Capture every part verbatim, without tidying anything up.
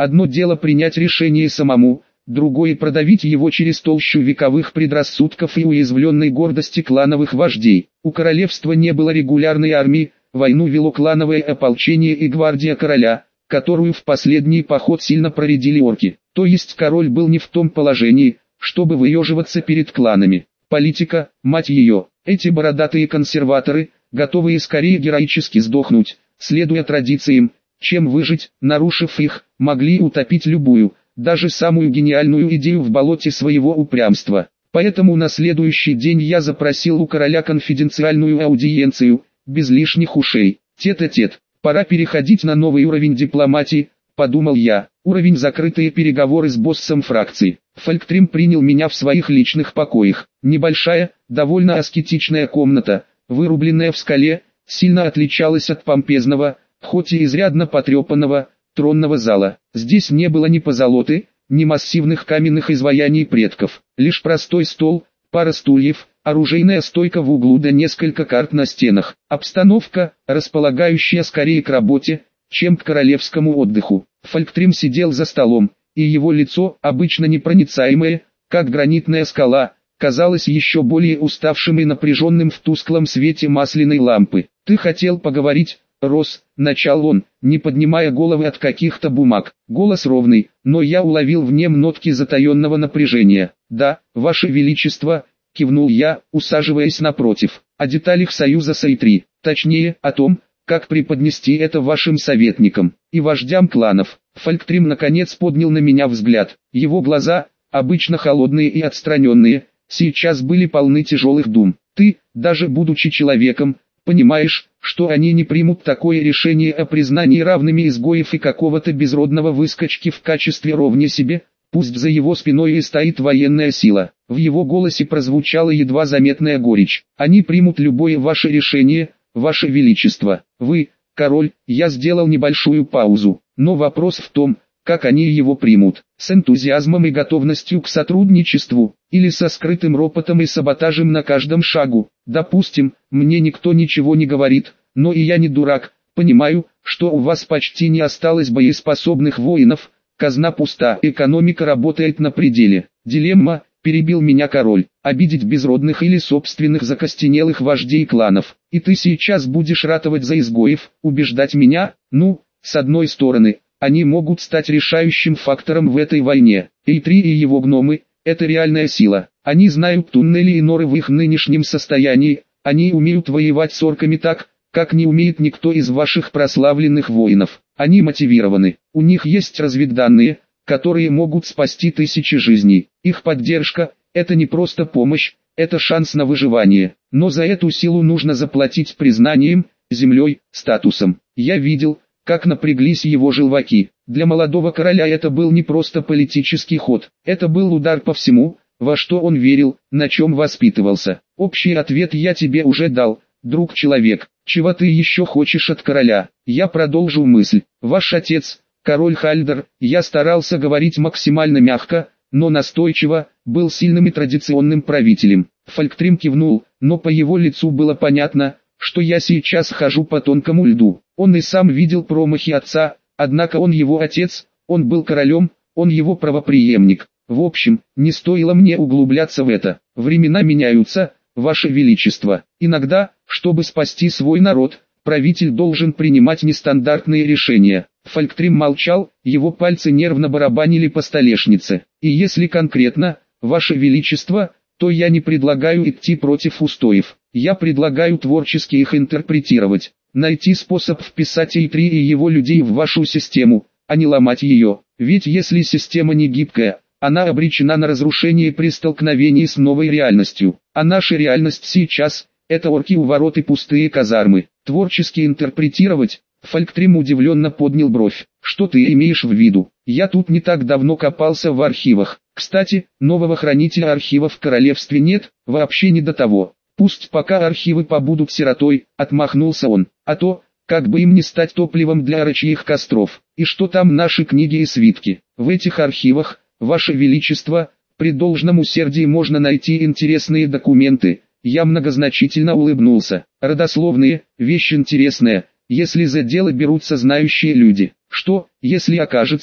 Одно дело принять решение самому, другое продавить его через толщу вековых предрассудков и уязвленной гордости клановых вождей. У королевства не было регулярной армии, войну вело клановое ополчение и гвардия короля, которую в последний поход сильно проредили орки. То есть король был не в том положении, чтобы выеживаться перед кланами. Политика, мать ее, эти бородатые консерваторы, готовые скорее героически сдохнуть, следуя традициям, чем выжить, нарушив их, могли утопить любую, даже самую гениальную идею в болоте своего упрямства. Поэтому на следующий день я запросил у короля конфиденциальную аудиенцию, без лишних ушей. Тет-а-тет, пора переходить на новый уровень дипломатии, подумал я, уровень закрытые переговоры с боссом фракции. Фольктрим принял меня в своих личных покоях. Небольшая, довольно аскетичная комната, вырубленная в скале, сильно отличалась от помпезного, хоть и изрядно потрепанного, тронного зала. Здесь не было ни позолоты, ни массивных каменных изваяний предков, лишь простой стол, пара стульев, оружейная стойка в углу да несколько карт на стенах. Обстановка, располагающая скорее к работе, чем к королевскому отдыху. Фольктрим сидел за столом, и его лицо, обычно непроницаемое, как гранитная скала, казалось еще более уставшим и напряженным в тусклом свете масляной лампы. «Ты хотел поговорить, Рос», — начал он, не поднимая головы от каких-то бумаг. Голос ровный, но я уловил в нем нотки затаенного напряжения. «Да, Ваше Величество», — кивнул я, усаживаясь напротив. «О деталях союза Сайтри, точнее, о том, как преподнести это вашим советникам и вождям кланов». Фольктрим наконец поднял на меня взгляд. Его глаза, обычно холодные и отстраненные, сейчас были полны тяжелых дум. «Ты, даже будучи человеком, понимаешь, что они не примут такое решение о признании равными изгоев и какого-то безродного выскочки в качестве ровня себе, пусть за его спиной и стоит военная сила». В его голосе прозвучала едва заметная горечь. «Они примут любое ваше решение, Ваше Величество. Вы, король». Я сделал небольшую паузу, но вопрос в том, как они его примут, с энтузиазмом и готовностью к сотрудничеству, или со скрытым ропотом и саботажем на каждом шагу. Допустим, мне никто ничего не говорит, но и я не дурак, понимаю, что у вас почти не осталось боеспособных воинов, казна пуста, экономика работает на пределе. Дилемма, перебил меня король, обидеть безродных или собственных закостенелых вождей кланов. И ты сейчас будешь ратовать за изгоев, убеждать меня? Ну, с одной стороны, они могут стать решающим фактором в этой войне. Эйтри и его гномы – это реальная сила. Они знают туннели и норы в их нынешнем состоянии, они умеют воевать с орками так, как не умеет никто из ваших прославленных воинов. Они мотивированы, у них есть разведданные, которые могут спасти тысячи жизней. Их поддержка – это не просто помощь, это шанс на выживание. Но за эту силу нужно заплатить признанием, землей, статусом. Я видел, как напряглись его желваки. Для молодого короля это был не просто политический ход, это был удар по всему, во что он верил, на чем воспитывался. Общий ответ я тебе уже дал, друг-человек. Чего ты еще хочешь от короля? Я продолжу мысль. Ваш отец, король Хальдер, я старался говорить максимально мягко, но настойчиво, был сильным и традиционным правителем. Фольктрим кивнул, но по его лицу было понятно, что я сейчас хожу по тонкому льду. Он и сам видел промахи отца, однако он его отец, он был королем, он его правопреемник. В общем, не стоило мне углубляться в это. Времена меняются, Ваше Величество. Иногда, чтобы спасти свой народ, правитель должен принимать нестандартные решения. Фольктрим молчал, его пальцы нервно барабанили по столешнице. И если конкретно, Ваше Величество, то я не предлагаю идти против устоев. Я предлагаю творчески их интерпретировать. Найти способ вписать Эйтри и его людей в вашу систему, а не ломать ее. Ведь если система не гибкая, она обречена на разрушение при столкновении с новой реальностью. А наша реальность сейчас – это орки у ворот и пустые казармы. Творчески интерпретировать? Фольктрим удивленно поднял бровь. Что ты имеешь в виду? Я тут не так давно копался в архивах. Кстати, нового хранителя архивов в королевстве нет, вообще не до того. Пусть пока архивы побудут сиротой, отмахнулся он. А то, как бы им не стать топливом для рычьих костров. И что там наши книги и свитки? В этих архивах, Ваше Величество, при должном усердии можно найти интересные документы. Я многозначительно улыбнулся. Родословные, вещь интересная, если за дело берутся знающие люди. Что, если окажется,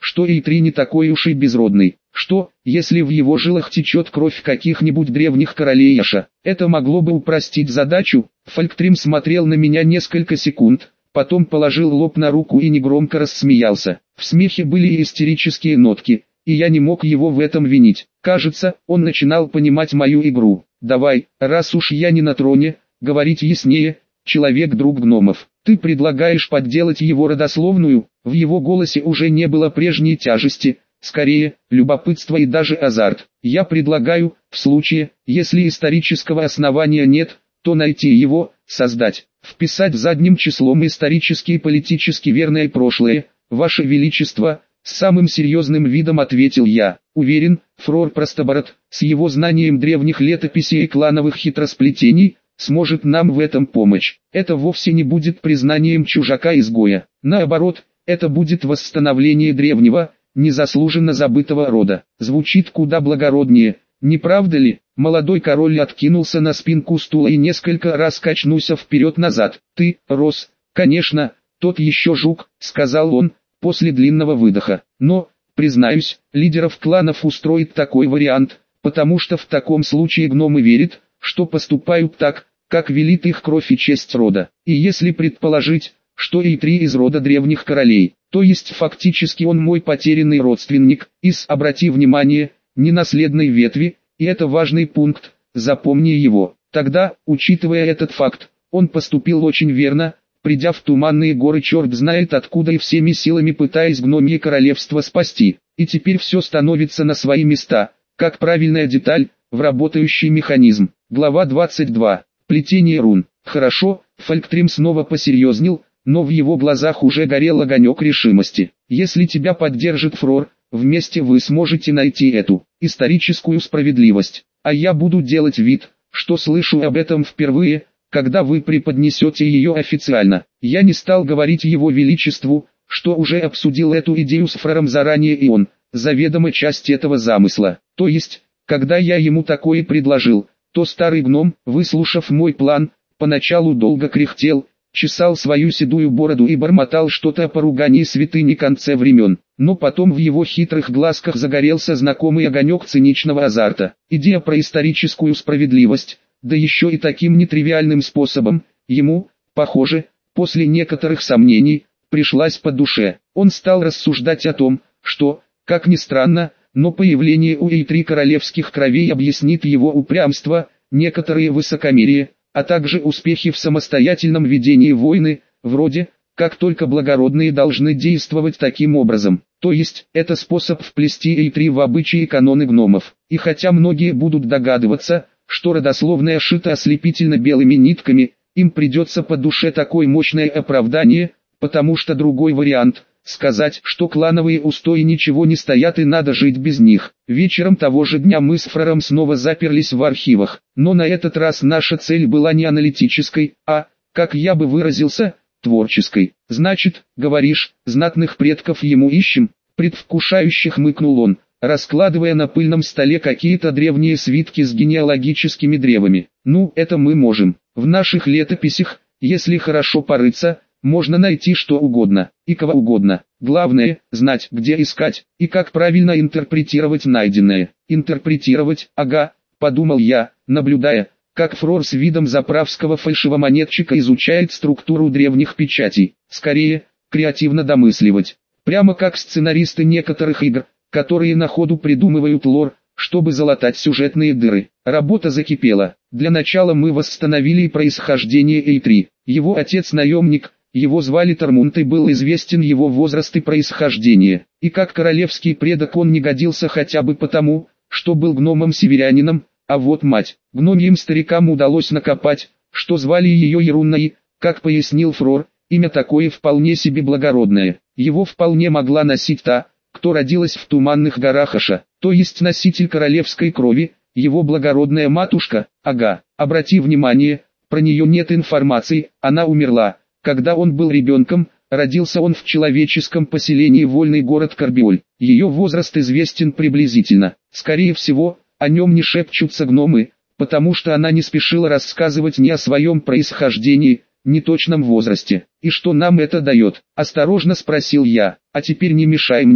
что Эйтри не такой уж и безродный. Что, если в его жилах течет кровь каких-нибудь древних королей Яша? Это могло бы упростить задачу. Фольктрим смотрел на меня несколько секунд, потом положил лоб на руку и негромко рассмеялся. В смехе были и истерические нотки, и я не мог его в этом винить. Кажется, он начинал понимать мою игру. «Давай, раз уж я не на троне, говорить яснее, человек-друг гномов. Ты предлагаешь подделать его родословную?» В его голосе уже не было прежней тяжести, скорее, любопытство и даже азарт. «Я предлагаю, в случае, если исторического основания нет, то найти его, создать, вписать задним числом исторически и политически верное прошлое, Ваше Величество», с самым серьезным видом ответил я. Уверен, Фрор Простобород, с его знанием древних летописей и клановых хитросплетений, сможет нам в этом помочь. Это вовсе не будет признанием чужака-изгоя. Наоборот, это будет восстановление древнего, незаслуженно забытого рода. Звучит куда благороднее, не правда ли? Молодой король откинулся на спинку стула и несколько раз качнулся вперед-назад. «Ты, Рос, конечно, тот еще жук», — сказал он, после длинного выдоха. «Но, признаюсь, лидеров кланов устроит такой вариант, потому что в таком случае гномы верят, что поступают так, как велит их кровь и честь рода. И если предположить, что Эйтри из рода древних королей, то есть фактически он мой потерянный родственник, из, обрати внимание, ненаследной ветви, и это важный пункт, запомни его. Тогда, учитывая этот факт, он поступил очень верно, придя в туманные горы черт знает откуда и всеми силами пытаясь гномье королевство спасти. И теперь все становится на свои места, как правильная деталь, в работающий механизм. Глава двадцать два. Плетение рун. Хорошо, Фольктрим снова посерьезнел, но в его глазах уже горел огонек решимости. Если тебя поддержит Фрор, вместе вы сможете найти эту историческую справедливость. А я буду делать вид, что слышу об этом впервые, когда вы преподнесете ее официально. Я не стал говорить его величеству, что уже обсудил эту идею с Фрором заранее, и он, заведомо часть этого замысла. То есть, когда я ему такое предложил, то старый гном, выслушав мой план, поначалу долго кряхтел, чесал свою седую бороду и бормотал что-то о поругании святыни конце времен. Но потом в его хитрых глазках загорелся знакомый огонек циничного азарта. Идея про историческую справедливость, да еще и таким нетривиальным способом, ему, похоже, после некоторых сомнений, пришлась по душе. Он стал рассуждать о том, что, как ни странно, но появление у Эйтри королевских кровей объяснит его упрямство, некоторые высокомерие, а также успехи в самостоятельном ведении войны, вроде, как только благородные должны действовать таким образом. То есть, это способ вплести Эйтри в обычаи и каноны гномов. И хотя многие будут догадываться, что родословная шита ослепительно белыми нитками, им придется по душе такое мощное оправдание, потому что другой вариант – сказать, что клановые устои ничего не стоят и надо жить без них. Вечером того же дня мы с Фрором снова заперлись в архивах, но на этот раз наша цель была не аналитической, а, как я бы выразился, творческой. «Значит, говоришь, знатных предков ему ищем?» Предвкушающе хмыкнул он, раскладывая на пыльном столе какие-то древние свитки с генеалогическими древами. «Ну, это мы можем. В наших летописях, если хорошо порыться, можно найти что угодно, и кого угодно. Главное, знать, где искать, и как правильно интерпретировать найденное». «Интерпретировать, ага», подумал я, наблюдая, как Фрор с видом заправского фальшивомонетчика изучает структуру древних печатей. Скорее, креативно домысливать. Прямо как сценаристы некоторых игр, которые на ходу придумывают лор, чтобы залатать сюжетные дыры. Работа закипела. Для начала мы восстановили происхождение Эйтри. Его отец наемник, его звали Тормунт и был известен его возраст и происхождение. И как королевский предок он не годился хотя бы потому, что был гномом-северянином, а вот мать. Гномьим старикам удалось накопать, что звали ее Ерунной, как пояснил Фрор, имя такое вполне себе благородное. Его вполне могла носить та, кто родилась в туманных горах Аша, то есть носитель королевской крови, его благородная матушка. Ага, обрати внимание, про нее нет информации, она умерла, когда он был ребенком, родился он в человеческом поселении Вольный город Корбиоль. Ее возраст известен приблизительно, скорее всего, о нем не шепчутся гномы, потому что она не спешила рассказывать ни о своем происхождении, ни точном возрасте. «И что нам это дает?» – осторожно спросил я. «А теперь не мешай мне»,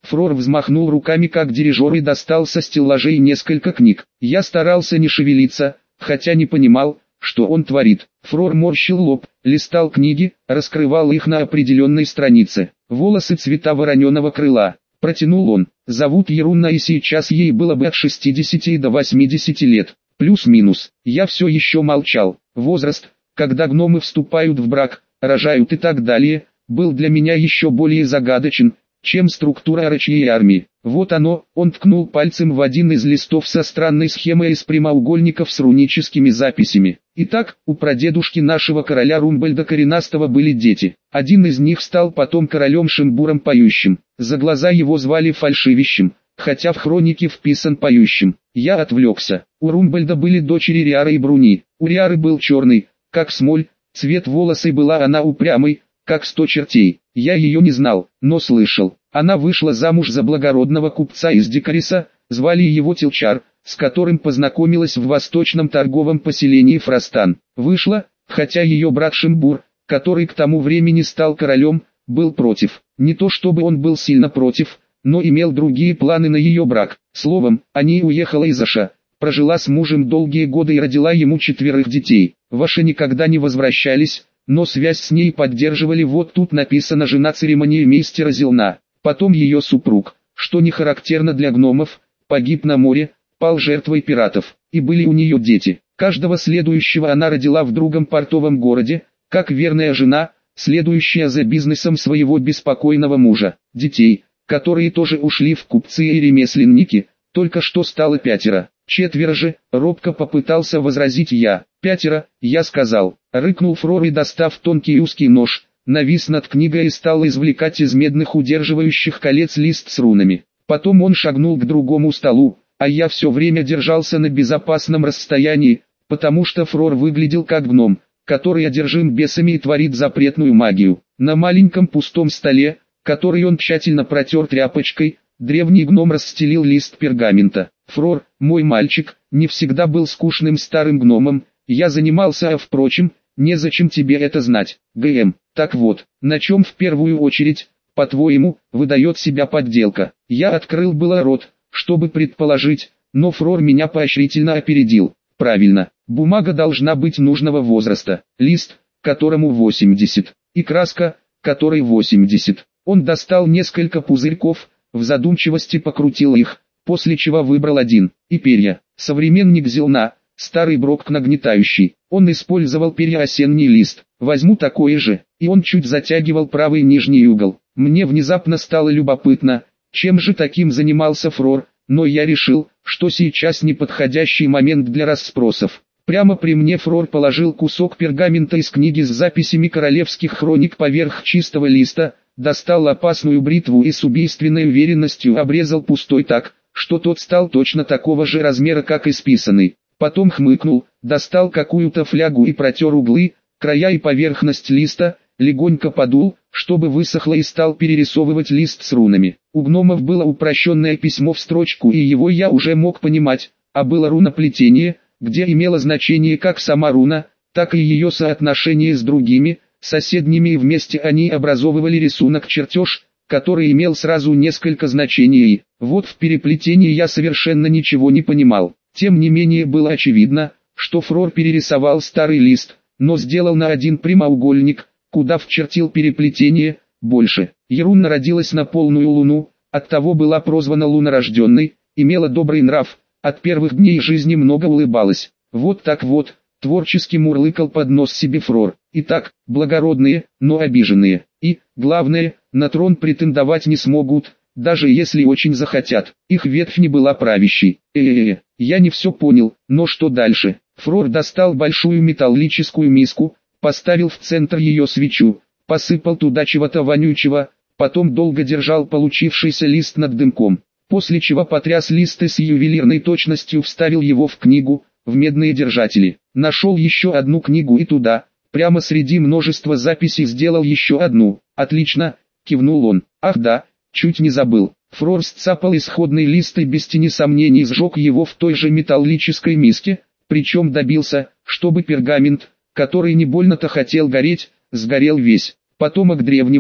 Фрор взмахнул руками как дирижер и достал со стеллажей несколько книг. Я старался не шевелиться, хотя не понимал, что он творит. Фрор морщил лоб, листал книги, раскрывал их на определенной странице. Волосы цвета вороненого крыла. Протянул он. Зовут Ерунна, и сейчас ей было бы от шестидесяти до восьмидесяти лет. Плюс-минус. Я все еще молчал. Возраст, когда гномы вступают в брак, рожают и так далее, был для меня еще более загадочен, чем структура орочьей армии. Вот оно, он ткнул пальцем в один из листов со странной схемой из прямоугольников с руническими записями. Итак, у прадедушки нашего короля Румбольда Коренастого были дети. Один из них стал потом королем Шимбуром Поющим. За глаза его звали Фальшивищем, хотя в хронике вписан Поющим. Я отвлекся. У Румбольда были дочери Риара и Бруни. У Риары был черный, как смоль, цвет волосой была она упрямой, как сто чертей. Я ее не знал, но слышал. Она вышла замуж за благородного купца из Дикариса, звали его Тилчар, с которым познакомилась в восточном торговом поселении Фрастан. Вышла, хотя ее брат Шимбур, который к тому времени стал королем, был против. Не то чтобы он был сильно против, но имел другие планы на ее брак. Словом, они уехала из Аша, прожила с мужем долгие годы и родила ему четверых детей. В Аше никогда не возвращались, но связь с ней поддерживали. Вот тут написано жена церемониймейстера Зелна. Потом ее супруг, что не характерно для гномов, погиб на море, пал жертвой пиратов, и были у нее дети. Каждого следующего она родила в другом портовом городе, как верная жена, следующая за бизнесом своего беспокойного мужа. Детей, которые тоже ушли в купцы и ремесленники, только что стало пятеро. Четверо же, робко попытался возразить я. Пятеро, я сказал. Рыкнул Фрор и, достав тонкий узкий нож, навис над книгой и стал извлекать из медных удерживающих колец лист с рунами. Потом он шагнул к другому столу, а я все время держался на безопасном расстоянии, потому что Фрор выглядел как гном, который одержим бесами и творит запретную магию. На маленьком пустом столе, который он тщательно протер тряпочкой, древний гном расстелил лист пергамента. Фрор, мой мальчик, не всегда был скучным старым гномом, я занимался, а впрочем, незачем тебе это знать. ГМ, так вот, на чем в первую очередь, по-твоему, выдает себя подделка? Я открыл было рот, чтобы предположить, но Фрор меня поощрительно опередил. Правильно, бумага должна быть нужного возраста, лист, которому восемьдесят, и краска, которой восемьдесят. Он достал несколько пузырьков, в задумчивости покрутил их, после чего выбрал один, и перья. Современник Зелна, старый брок нагнетающий, он использовал перья осенний лист. Возьму такое же, и он чуть затягивал правый нижний угол. Мне внезапно стало любопытно, чем же таким занимался Фрор, но я решил, что сейчас неподходящий момент для расспросов. Прямо при мне Фрор положил кусок пергамента из книги с записями королевских хроник поверх чистого листа, достал опасную бритву и с убийственной уверенностью обрезал пустой так, что тот стал точно такого же размера, как исписанный. Потом хмыкнул, достал какую-то флягу и протер углы, края и поверхность листа, легонько подул, чтобы высохло, и стал перерисовывать лист с рунами. У гномов было упрощенное письмо в строчку, и его я уже мог понимать, а было руноплетение, где имело значение как сама руна, так и ее соотношение с другими, соседними, и вместе они образовывали рисунок-чертеж, который имел сразу несколько значений, и вот в переплетении я совершенно ничего не понимал. Тем не менее было очевидно, что Фрор перерисовал старый лист, но сделал на один прямоугольник, куда вчертил переплетение, больше. Ерунна родилась на полную луну, оттого была прозвана лунорожденной, имела добрый нрав, от первых дней жизни много улыбалась. Вот так вот, творчески мурлыкал под нос себе Фрор. Итак, благородные, но обиженные, и, главное, на трон претендовать не смогут, даже если очень захотят. Их ветвь не была правящей. Э-э-э, я не все понял, но что дальше? Фрор достал большую металлическую миску, поставил в центр ее свечу, посыпал туда чего-то вонючего, потом долго держал получившийся лист над дымком, после чего потряс лист и с ювелирной точностью вставил его в книгу, в медные держатели. Нашел еще одну книгу и туда, прямо среди множества записей, сделал еще одну. Отлично, кивнул он. Ах да, чуть не забыл. Фрор сцапал исходный лист и без тени сомнений сжег его в той же металлической миске, причем добился, чтобы пергамент, который не больно-то хотел гореть, сгорел весь. Потомок древнего,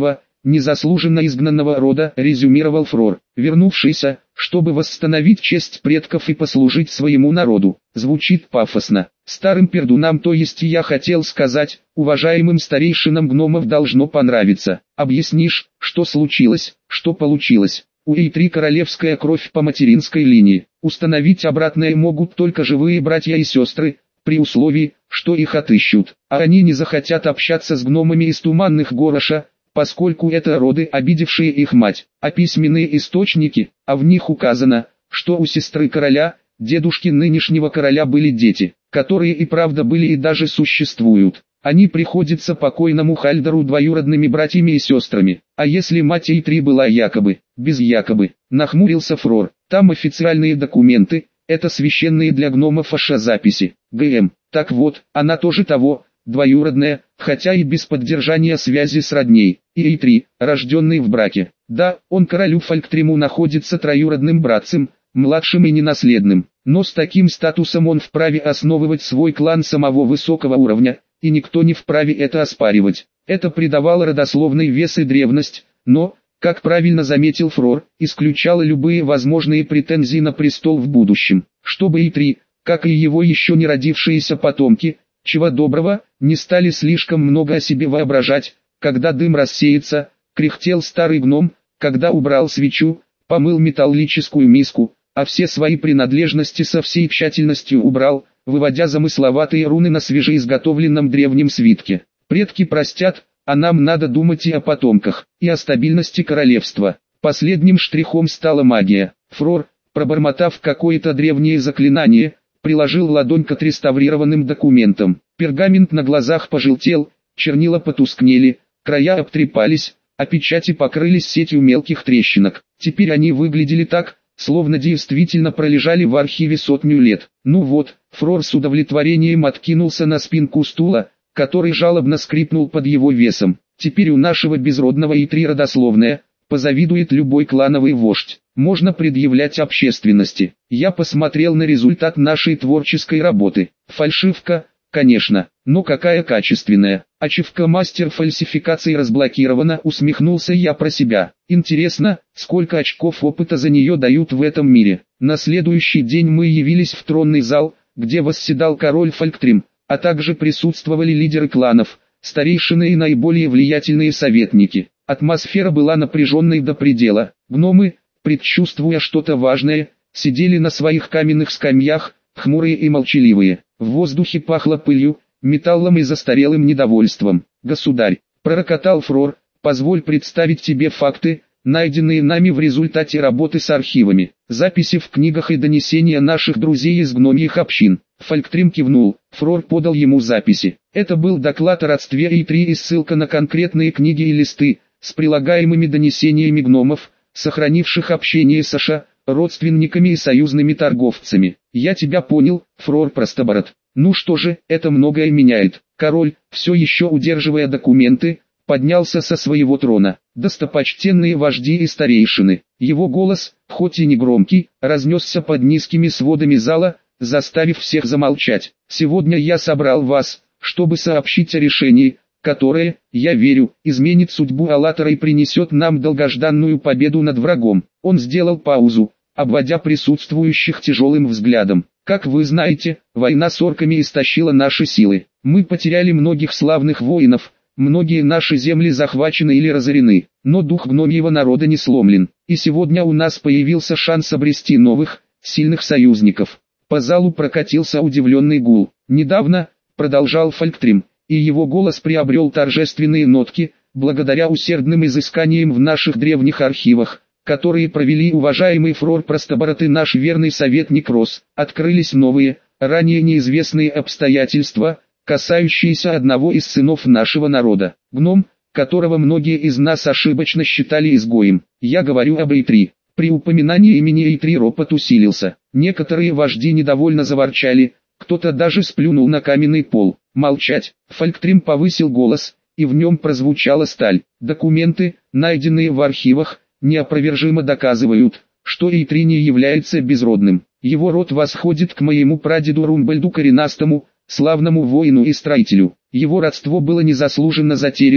незаслуженно изгнанного рода, резюмировал Фрор, вернувшийся, чтобы восстановить честь предков и послужить своему народу. Звучит пафосно. Старым пердунам, то есть я хотел сказать, уважаемым старейшинам гномов должно понравиться. Объяснишь, что случилось, что получилось? У Эйтри королевская кровь по материнской линии. Установить обратное могут только живые братья и сестры, при условии, что их отыщут. А они не захотят общаться с гномами из Туманных Гороша, поскольку это роды, обидевшие их мать. А письменные источники, а в них указано, что у сестры короля, дедушки нынешнего короля были дети, которые и правда были и даже существуют. Они приходятся покойному Хальдеру двоюродными братьями и сестрами. А если мать Эйтри была якобы, без якобы, нахмурился Фрор, там официальные документы, это священные для гномов записи. ГМ, так вот, она тоже того, двоюродная, хотя и без поддержания связи с родней. И Эйтри, рожденный в браке. Да, он королю Фолктриму находится троюродным братцем, младшим и ненаследным. Но с таким статусом он вправе основывать свой клан самого высокого уровня, и никто не вправе это оспаривать. Это придавало родословной вес и древность, но, как правильно заметил Фрор, исключало любые возможные претензии на престол в будущем. Чтобы Эйтри, как и его еще не родившиеся потомки, чего доброго, не стали слишком много о себе воображать, когда дым рассеется, кряхтел старый гном, когда убрал свечу, помыл металлическую миску, а все свои принадлежности со всей тщательностью убрал, выводя замысловатые руны на свежеизготовленном древнем свитке. Предки простят, а нам надо думать и о потомках, и о стабильности королевства. Последним штрихом стала магия. Фрор, пробормотав какое-то древнее заклинание, приложил ладонь к отреставрированным документам. Пергамент на глазах пожелтел, чернила потускнели, края обтрепались, а печати покрылись сетью мелких трещинок. Теперь они выглядели так, словно действительно пролежали в архиве сотню лет. Ну вот, Фрор с удовлетворением откинулся на спинку стула, который жалобно скрипнул под его весом. Теперь у нашего безродного Эйтри родословная, позавидует любой клановый вождь. Можно предъявлять общественности. Я посмотрел на результат нашей творческой работы. Фальшивка, конечно, но какая качественная. Ачивка мастер фальсификации разблокирована, усмехнулся я про себя. Интересно, сколько очков опыта за нее дают в этом мире. На следующий день мы явились в тронный зал, где восседал король Фолктрим, а также присутствовали лидеры кланов, старейшины и наиболее влиятельные советники. Атмосфера была напряженной до предела. Гномы, предчувствуя что-то важное, сидели на своих каменных скамьях, хмурые и молчаливые. В воздухе пахло пылью, металлом и застарелым недовольством. «Государь», — пророкотал Фрор, — «позволь представить тебе факты, найденные нами в результате работы с архивами, записи в книгах и донесения наших друзей из гномьих общин». Фолктрим кивнул, Фрор подал ему записи. Это был доклад о родстве Эйтри и ссылка на конкретные книги и листы, с прилагаемыми донесениями гномов, сохранивших общение с Аша, родственниками и союзными торговцами. «Я тебя понял, Фрор Простобород. Ну что же, это многое меняет». Король, все еще удерживая документы, поднялся со своего трона. Достопочтенные вожди и старейшины. Его голос, хоть и не громкий, разнесся под низкими сводами зала, заставив всех замолчать. «Сегодня я собрал вас, чтобы сообщить о решении, которое, я верю, изменит судьбу Аллатора и принесет нам долгожданную победу над врагом». Он сделал паузу, обводя присутствующих тяжелым взглядом. «Как вы знаете, война с орками истощила наши силы. Мы потеряли многих славных воинов, многие наши земли захвачены или разорены, но дух гномьего народа не сломлен. И сегодня у нас появился шанс обрести новых, сильных союзников». По залу прокатился удивленный гул. «Недавно», — продолжал Фолктрим, и его голос приобрел торжественные нотки, благодаря усердным изысканиям в наших древних архивах, которые провели уважаемый Фрор Простобород и наш верный советник Рос, открылись новые, ранее неизвестные обстоятельства, касающиеся одного из сынов нашего народа, гном, которого многие из нас ошибочно считали изгоем. Я говорю об Эйтри». При упоминании имени Эйтри ропот усилился. Некоторые вожди недовольно заворчали, кто-то даже сплюнул на каменный пол. «Молчать!» Фолктрим повысил голос, и в нем прозвучала сталь. «Документы, найденные в архивах, неопровержимо доказывают, что Эйтри не является безродным. Его род восходит к моему прадеду Румбальду Коренастому, славному воину и строителю. Его родство было незаслуженно затеряно,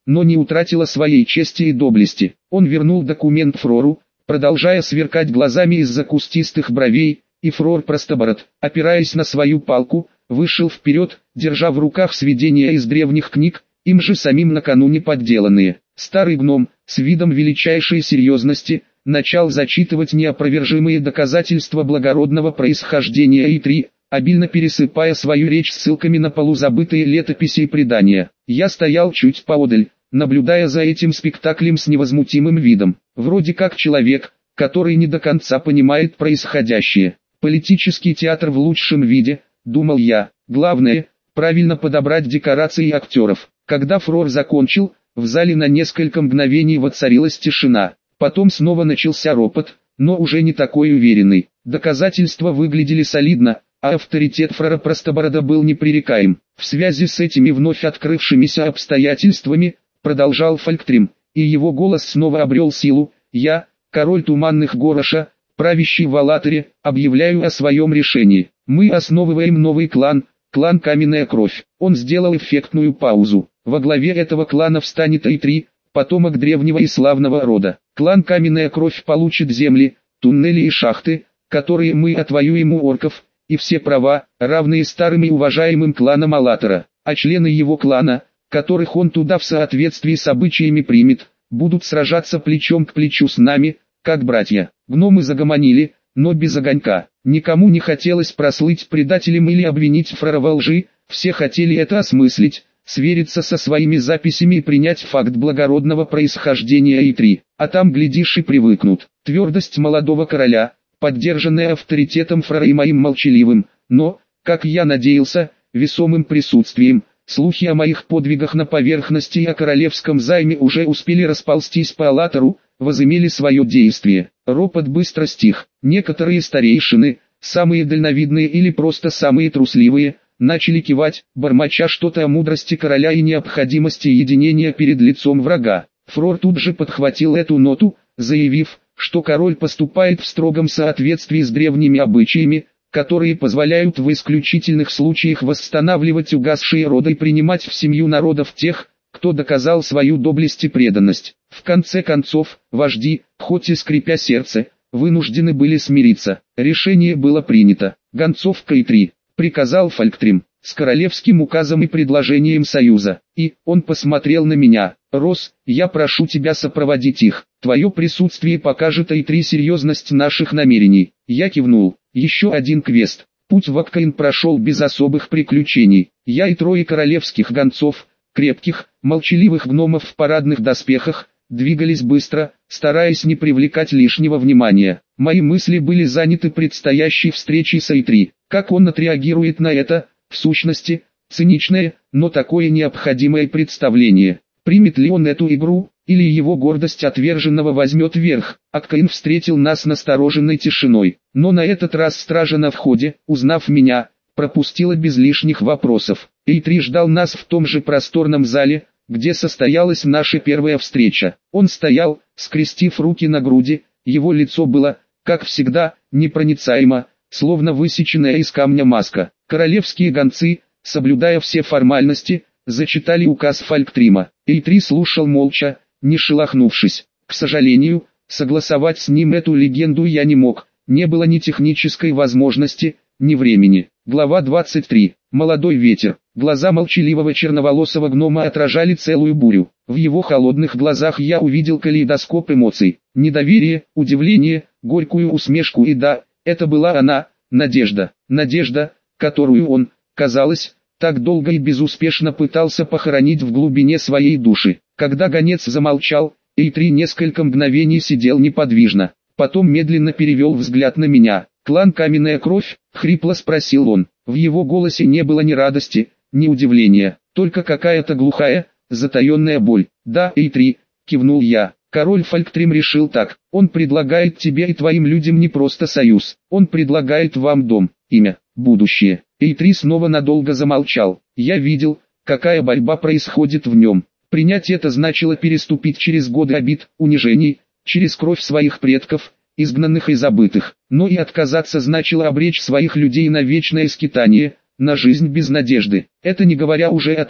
но не утратила своей чести и доблести. Он вернул документ Фрору, продолжая сверкать глазами из-за кустистых бровей, и Фрор Простобород, опираясь на свою палку, вышел вперед, держа в руках сведения из древних книг, им же самим накануне подделанные. Старый гном, с видом величайшей серьезности, начал зачитывать неопровержимые доказательства благородного происхождения Итри, обильно пересыпая свою речь ссылками на полузабытые летописи и предания. Я стоял чуть поодаль, наблюдая за этим спектаклем с невозмутимым видом, вроде как человек, который не до конца понимает происходящее. Политический театр в лучшем виде, думал я. Главное, правильно подобрать декорации и актеров. Когда Фрор закончил, в зале на несколько мгновений воцарилась тишина. Потом снова начался ропот, но уже не такой уверенный. Доказательства выглядели солидно, а авторитет Фрора Простоборода был непререкаем. В связи с этими вновь открывшимися обстоятельствами, продолжал Фальктрим, и его голос снова обрел силу, я, король Туманных Гороша, правящий в Аллатере, объявляю о своем решении. Мы основываем новый клан, клан Каменная Кровь. Он сделал эффектную паузу. Во главе этого клана встанет Итри, потомок древнего и славного рода. Клан Каменная Кровь получит земли, туннели и шахты, которые мы отвоюем у орков, и все права, равные старым и уважаемым кланам Аллатера. А члены его клана, которых он туда в соответствии с обычаями примет, будут сражаться плечом к плечу с нами, как братья. Гномы загомонили, но без огонька. Никому не хотелось прослыть предателем или обвинить Фрора во лжи, все хотели это осмыслить, свериться со своими записями и принять факт благородного происхождения Итри, а там глядишь и привыкнут. Твердость молодого короля, поддержанная авторитетом Фрора и моим молчаливым, но, как я надеялся, весомым присутствием, слухи о моих подвигах на поверхности и о королевском займе уже успели расползтись по Аллатеру, возымели свое действие. Ропот быстро стих. Некоторые старейшины, самые дальновидные или просто самые трусливые, начали кивать, бормоча что-то о мудрости короля и необходимости единения перед лицом врага. Фрор тут же подхватил эту ноту, заявив, что король поступает в строгом соответствии с древними обычаями, которые позволяют в исключительных случаях восстанавливать угасшие роды и принимать в семью народов тех, кто доказал свою доблесть и преданность. В конце концов, вожди, хоть и скрипя сердце, вынуждены были смириться. Решение было принято. Гонцов к Итри, приказал Фальктрим, с королевским указом и предложением союза. И, он посмотрел на меня, Рос, я прошу тебя сопроводить их. Твое присутствие покажет Итри серьезность наших намерений. Я кивнул. Еще один квест. Путь в Аккаин прошел без особых приключений. Я и трое королевских гонцов, крепких, молчаливых гномов в парадных доспехах, двигались быстро, стараясь не привлекать лишнего внимания. Мои мысли были заняты предстоящей встречей с Итри. Как он отреагирует на это, в сущности, циничное, но такое необходимое представление. Примет ли он эту игру, или его гордость отверженного возьмет верх? Аккаин встретил нас настороженной тишиной, но на этот раз стража на входе, узнав меня, пропустила без лишних вопросов. Итри ждал нас в том же просторном зале, где состоялась наша первая встреча. Он стоял, скрестив руки на груди, его лицо было, как всегда, непроницаемо, словно высеченная из камня маска. Королевские гонцы, соблюдая все формальности, зачитали указ Фальктрима. Итри слушал молча, не шелохнувшись. К сожалению, согласовать с ним эту легенду я не мог, не было ни технической возможности, ни времени. Глава двадцать три. Молодой ветер. Глаза молчаливого черноволосого гнома отражали целую бурю. В его холодных глазах я увидел калейдоскоп эмоций. Недоверие, удивление, горькую усмешку и да, это была она, Надежда. Надежда, которую он, казалось, так долго и безуспешно пытался похоронить в глубине своей души. Когда гонец замолчал, Итри несколько мгновений сидел неподвижно. Потом медленно перевел взгляд на меня. «Клан Каменная Кровь?» — хрипло спросил он. В его голосе не было ни радости, ни удивления, только какая-то глухая, затаенная боль. «Да, Итри», — кивнул я. «Король Фальктрим решил так. Он предлагает тебе и твоим людям не просто союз. Он предлагает вам дом, имя, будущее». Итри снова надолго замолчал. Я видел, какая борьба происходит в нем. Принять это значило переступить через годы обид, унижений, через кровь своих предков, изгнанных и забытых. Но и отказаться значило обречь своих людей на вечное скитание, на жизнь без надежды. Это не говоря уже о том,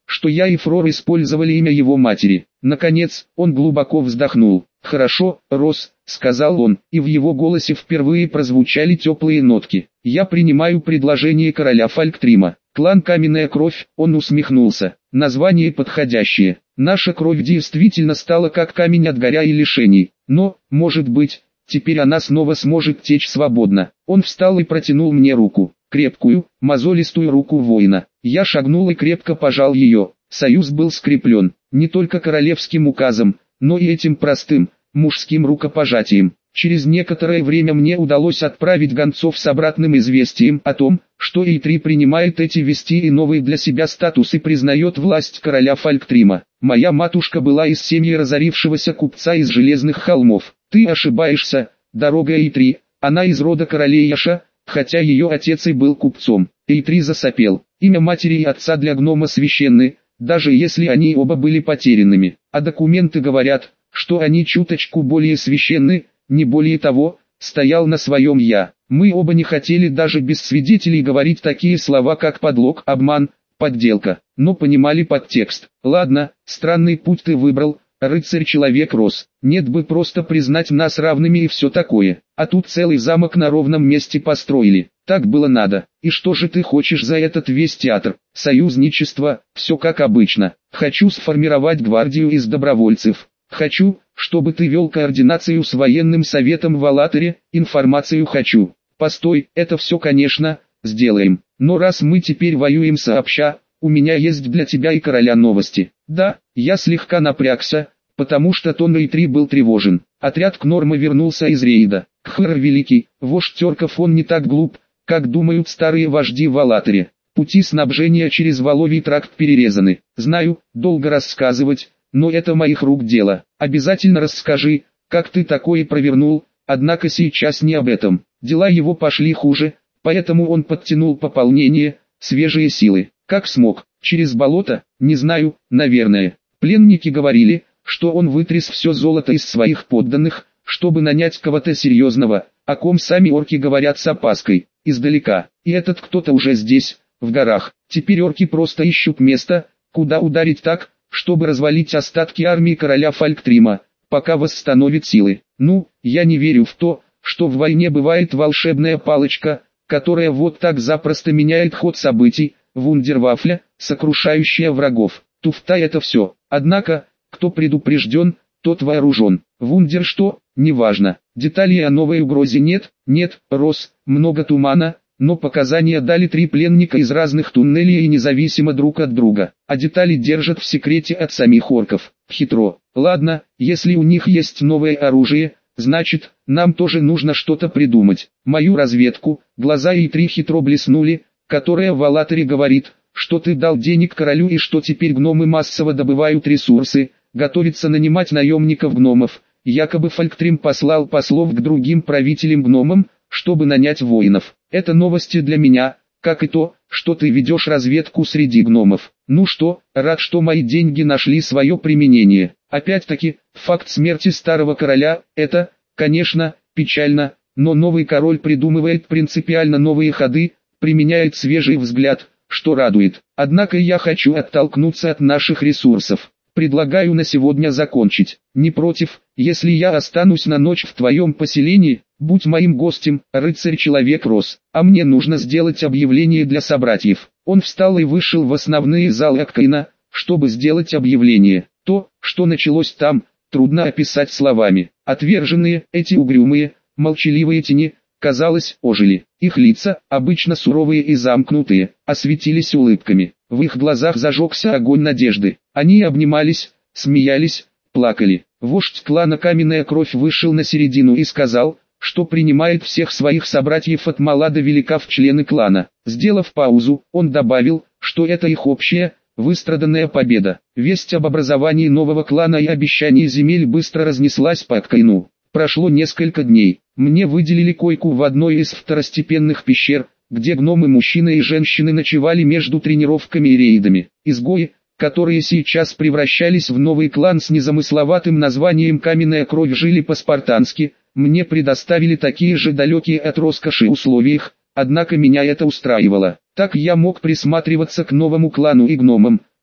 что я и Фрор использовали имя его матери. Наконец, он глубоко вздохнул. «Хорошо, Рос», — сказал он, и в его голосе впервые прозвучали теплые нотки. «Я принимаю предложение короля Фалктрима. Клан Каменная Кровь», — он усмехнулся. «Название подходящее. Наша кровь действительно стала как камень от горя и лишений. Но, может быть, теперь она снова сможет течь свободно». Он встал и протянул мне руку. Крепкую, мозолистую руку воина. Я шагнул и крепко пожал ее. Союз был скреплен, не только королевским указом, но и этим простым, мужским рукопожатием. Через некоторое время мне удалось отправить гонцов с обратным известием о том, что И три принимает эти вести и новый для себя статус и признает власть короля Фалктрима. Моя матушка была из семьи разорившегося купца из Железных холмов. Ты ошибаешься, дорога И три, она из рода королей Яша, хотя ее отец и был купцом. И три засопел. Имя матери и отца для гнома священны, даже если они оба были потерянными. А документы говорят, что они чуточку более священны, не более того, стоял на своем я. Мы оба не хотели даже без свидетелей говорить такие слова, как подлог, обман, подделка, но понимали подтекст. Ладно, странный путь ты выбрал, рыцарь-человек Рос. Нет бы просто признать нас равными и все такое. А тут целый замок на ровном месте построили. Так было надо. И что же ты хочешь за этот весь театр? Союзничество, все как обычно. Хочу сформировать гвардию из добровольцев. Хочу, чтобы ты вел координацию с военным советом в Аллатере, информацию хочу. Постой, это все, конечно, сделаем. Но раз мы теперь воюем сообща, у меня есть для тебя и короля новости. Да, я слегка напрягся, потому что тон И три был тревожен. Отряд Кнорма вернулся из рейда. Кхр Великий, вождь Терков, он не так глуп, как думают старые вожди в Аллатере. Пути снабжения через Воловий тракт перерезаны. Знаю, долго рассказывать, но это моих рук дело. Обязательно расскажи, как ты такое провернул, однако сейчас не об этом. Дела его пошли хуже, поэтому он подтянул пополнение, свежие силы. Как смог, через болото, не знаю, наверное. Пленники говорили, что он вытряс все золото из своих подданных, чтобы нанять кого-то серьезного, о ком сами орки говорят с опаской, издалека. И этот кто-то уже здесь, в горах. Теперь орки просто ищут место, куда ударить так, чтобы развалить остатки армии короля Фалктрима, пока восстановит силы. Ну, я не верю в то, что в войне бывает волшебная палочка, которая вот так запросто меняет ход событий, вундервафля, сокрушающая врагов. Туфта это все. Однако, кто предупрежден, тот вооружен. Вундер что, неважно. Деталей о новой угрозе нет, нет, Рос, много тумана, но показания дали три пленника из разных туннелей и независимо друг от друга. А детали держат в секрете от самих орков. Хитро. Ладно, если у них есть новое оружие, значит, нам тоже нужно что-то придумать. Мою разведку, глаза И три хитро блеснули, которая в Аллатере говорит, что ты дал денег королю и что теперь гномы массово добывают ресурсы, готовится нанимать наемников-гномов. Якобы Фалктрим послал послов к другим правителям-гномам, чтобы нанять воинов. Это новости для меня, как и то, что ты ведешь разведку среди гномов. Ну что, рад, что мои деньги нашли свое применение. Опять-таки, факт смерти старого короля, это, конечно, печально, но новый король придумывает принципиально новые ходы, применяет свежий взгляд, что радует. Однако я хочу оттолкнуться от наших ресурсов. Предлагаю на сегодня закончить. Не против, если я останусь на ночь в твоем поселении, будь моим гостем, рыцарь-человек Рос. А мне нужно сделать объявление для собратьев. Он встал и вышел в основные залы Аккаина, чтобы сделать объявление. То, что началось там, трудно описать словами. Отверженные, эти угрюмые, молчаливые тени, казалось, ожили. Их лица, обычно суровые и замкнутые, осветились улыбками. В их глазах зажегся огонь надежды. Они обнимались, смеялись, плакали. Вождь клана Каменная Кровь вышел на середину и сказал, что принимает всех своих собратьев от мала до велика в члены клана. Сделав паузу, он добавил, что это их общая, выстраданная победа. Весть об образовании нового клана и обещании земель быстро разнеслась по Аккаину. Прошло несколько дней. Мне выделили койку в одной из второстепенных пещер, где гномы, мужчины и женщины ночевали между тренировками и рейдами. Изгои, которые сейчас превращались в новый клан с незамысловатым названием «Каменная Кровь», жили по-спартански. Мне предоставили такие же далекие от роскоши условиях, однако меня это устраивало. Так я мог присматриваться к новому клану и гномам,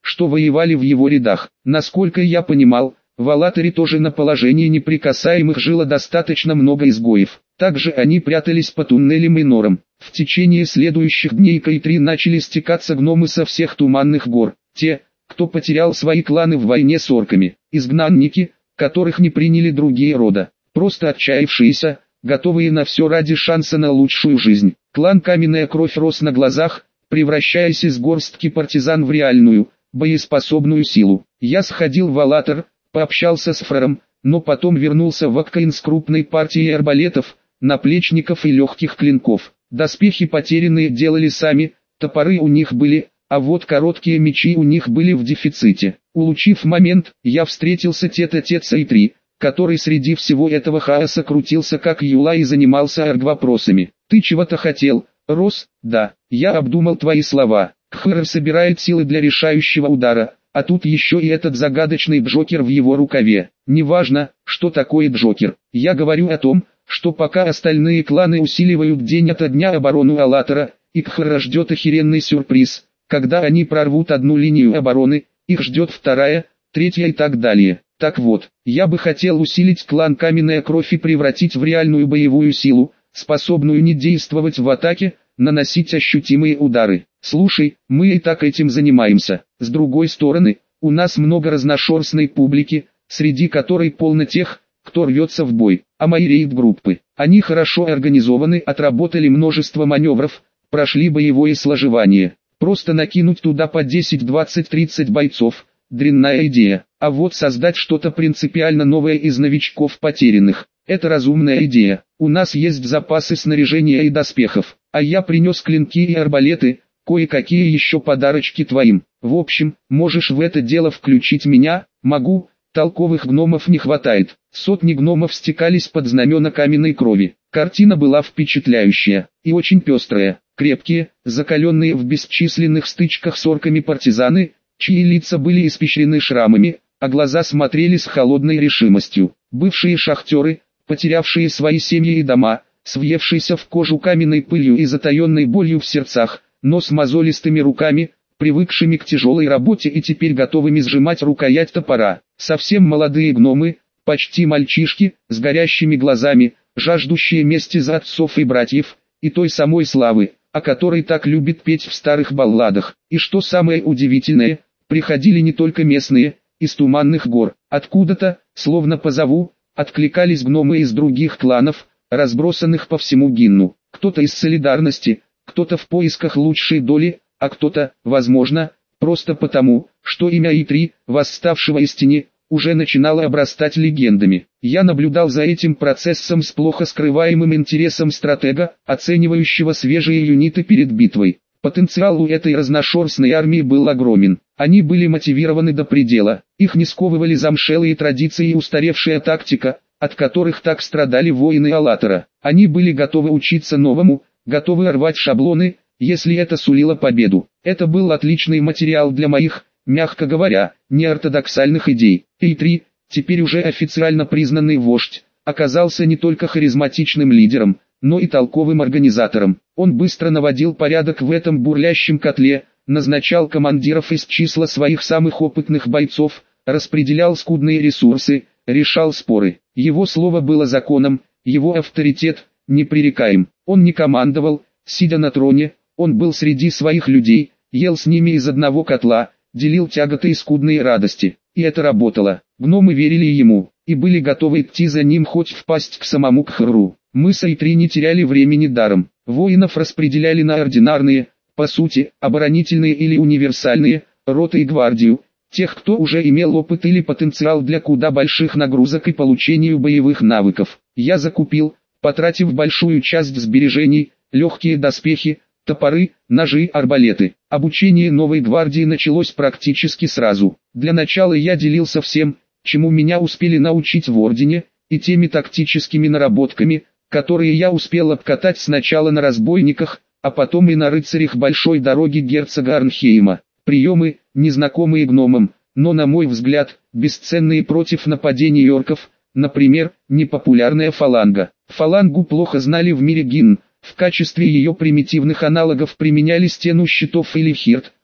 что воевали в его рядах. Насколько я понимал, в Алатаре тоже на положении неприкасаемых жило достаточно много изгоев. Также они прятались по туннелям и норам. В течение следующих дней к Итри начали стекаться гномы со всех туманных гор. Те, кто потерял свои кланы в войне с орками. Изгнанники, которых не приняли другие рода. Просто отчаявшиеся, готовые на все ради шанса на лучшую жизнь. Клан Каменная Кровь рос на глазах, превращаясь из горстки партизан в реальную, боеспособную силу. Я сходил в Алатар, пообщался с Фрером, но потом вернулся в Аккаин с крупной партией арбалетов, наплечников и легких клинков. Доспехи потерянные делали сами, топоры у них были, а вот короткие мечи у них были в дефиците. Улучив момент, я встретился тет-а-тет с Итри, который среди всего этого хаоса крутился как юла и занимался арг-вопросами. «Ты чего-то хотел, Рос?» «Да, я обдумал твои слова. Кхр собирает силы для решающего удара, а тут еще и этот загадочный Джокер в его рукаве. Неважно, что такое Джокер. Я говорю о том, что пока остальные кланы усиливают день ото дня оборону Алатара, и Кхр ждет охеренный сюрприз. Когда они прорвут одну линию обороны, их ждет вторая, третья и так далее. Так вот, я бы хотел усилить клан Каменная Кровь и превратить в реальную боевую силу, способную не действовать в атаке, наносить ощутимые удары. Слушай, мы и так этим занимаемся. С другой стороны, у нас много разношерстной публики, среди которой полно тех, кто рвется в бой. А мои рейд-группы, они хорошо организованы, отработали множество маневров, прошли боевое сложевание. Просто накинуть туда по десять, двадцать, тридцать бойцов – дрянная идея. А вот создать что-то принципиально новое из новичков потерянных – это разумная идея. У нас есть запасы снаряжения и доспехов, а я принес клинки и арбалеты, кое-какие еще подарочки твоим. В общем, можешь в это дело включить меня? Могу. Толковых гномов не хватает. Сотни гномов стекались под знамена Каменной Крови. Картина была впечатляющая и очень пестрая. Крепкие, закаленные в бесчисленных стычках с орками партизаны, чьи лица были испещрены шрамами, а глаза смотрели с холодной решимостью. Бывшие шахтеры, потерявшие свои семьи и дома, с въевшейся в кожу каменной пылью и затаенной болью в сердцах, но с мозолистыми руками, привыкшими к тяжелой работе и теперь готовыми сжимать рукоять топора. Совсем молодые гномы, почти мальчишки, с горящими глазами, жаждущие мести за отцов и братьев, и той самой славы, о которой так любит петь в старых балладах. И что самое удивительное, приходили не только местные, из туманных гор, откуда-то, словно по зову, откликались гномы из других кланов, разбросанных по всему Гинну. Кто-то из солидарности, кто-то в поисках лучшей доли, а кто-то, возможно, просто потому, что имя Итри, восставшего из тени, уже начинало обрастать легендами. Я наблюдал за этим процессом с плохо скрываемым интересом стратега, оценивающего свежие юниты перед битвой. Потенциал у этой разношерстной армии был огромен. Они были мотивированы до предела. Их не сковывали замшелые традиции и устаревшая тактика, от которых так страдали воины Алатара. Они были готовы учиться новому, готовы рвать шаблоны, если это сулило победу. Это был отличный материал для моих, мягко говоря, неортодоксальных идей. Итри, теперь уже официально признанный вождь, оказался не только харизматичным лидером, но и толковым организатором. Он быстро наводил порядок в этом бурлящем котле, назначал командиров из числа своих самых опытных бойцов, распределял скудные ресурсы, решал споры. Его слово было законом, его авторитет непререкаем. Он не командовал, сидя на троне, он был среди своих людей, ел с ними из одного котла, делил тяготы и скудные радости. И это работало. Гномы верили ему, и были готовы идти за ним хоть впасть к самому Кхру. Мы с Итри не теряли времени даром. Воинов распределяли на ординарные, по сути, оборонительные или универсальные, роты и гвардию, тех, кто уже имел опыт или потенциал для куда больших нагрузок и получению боевых навыков. Я закупил, потратив большую часть сбережений, легкие доспехи, топоры, ножи, арбалеты. Обучение новой гвардии началось практически сразу. Для начала я делился всем, чему меня успели научить в Ордене, и теми тактическими наработками, которые я успел обкатать сначала на разбойниках, а потом и на рыцарях большой дороги герцога Арнхейма. Приемы, незнакомые гномам, но на мой взгляд, бесценные против нападений орков, например, непопулярная фаланга. Фалангу плохо знали в мире Гинн. В качестве ее примитивных аналогов применяли стену щитов или хирт,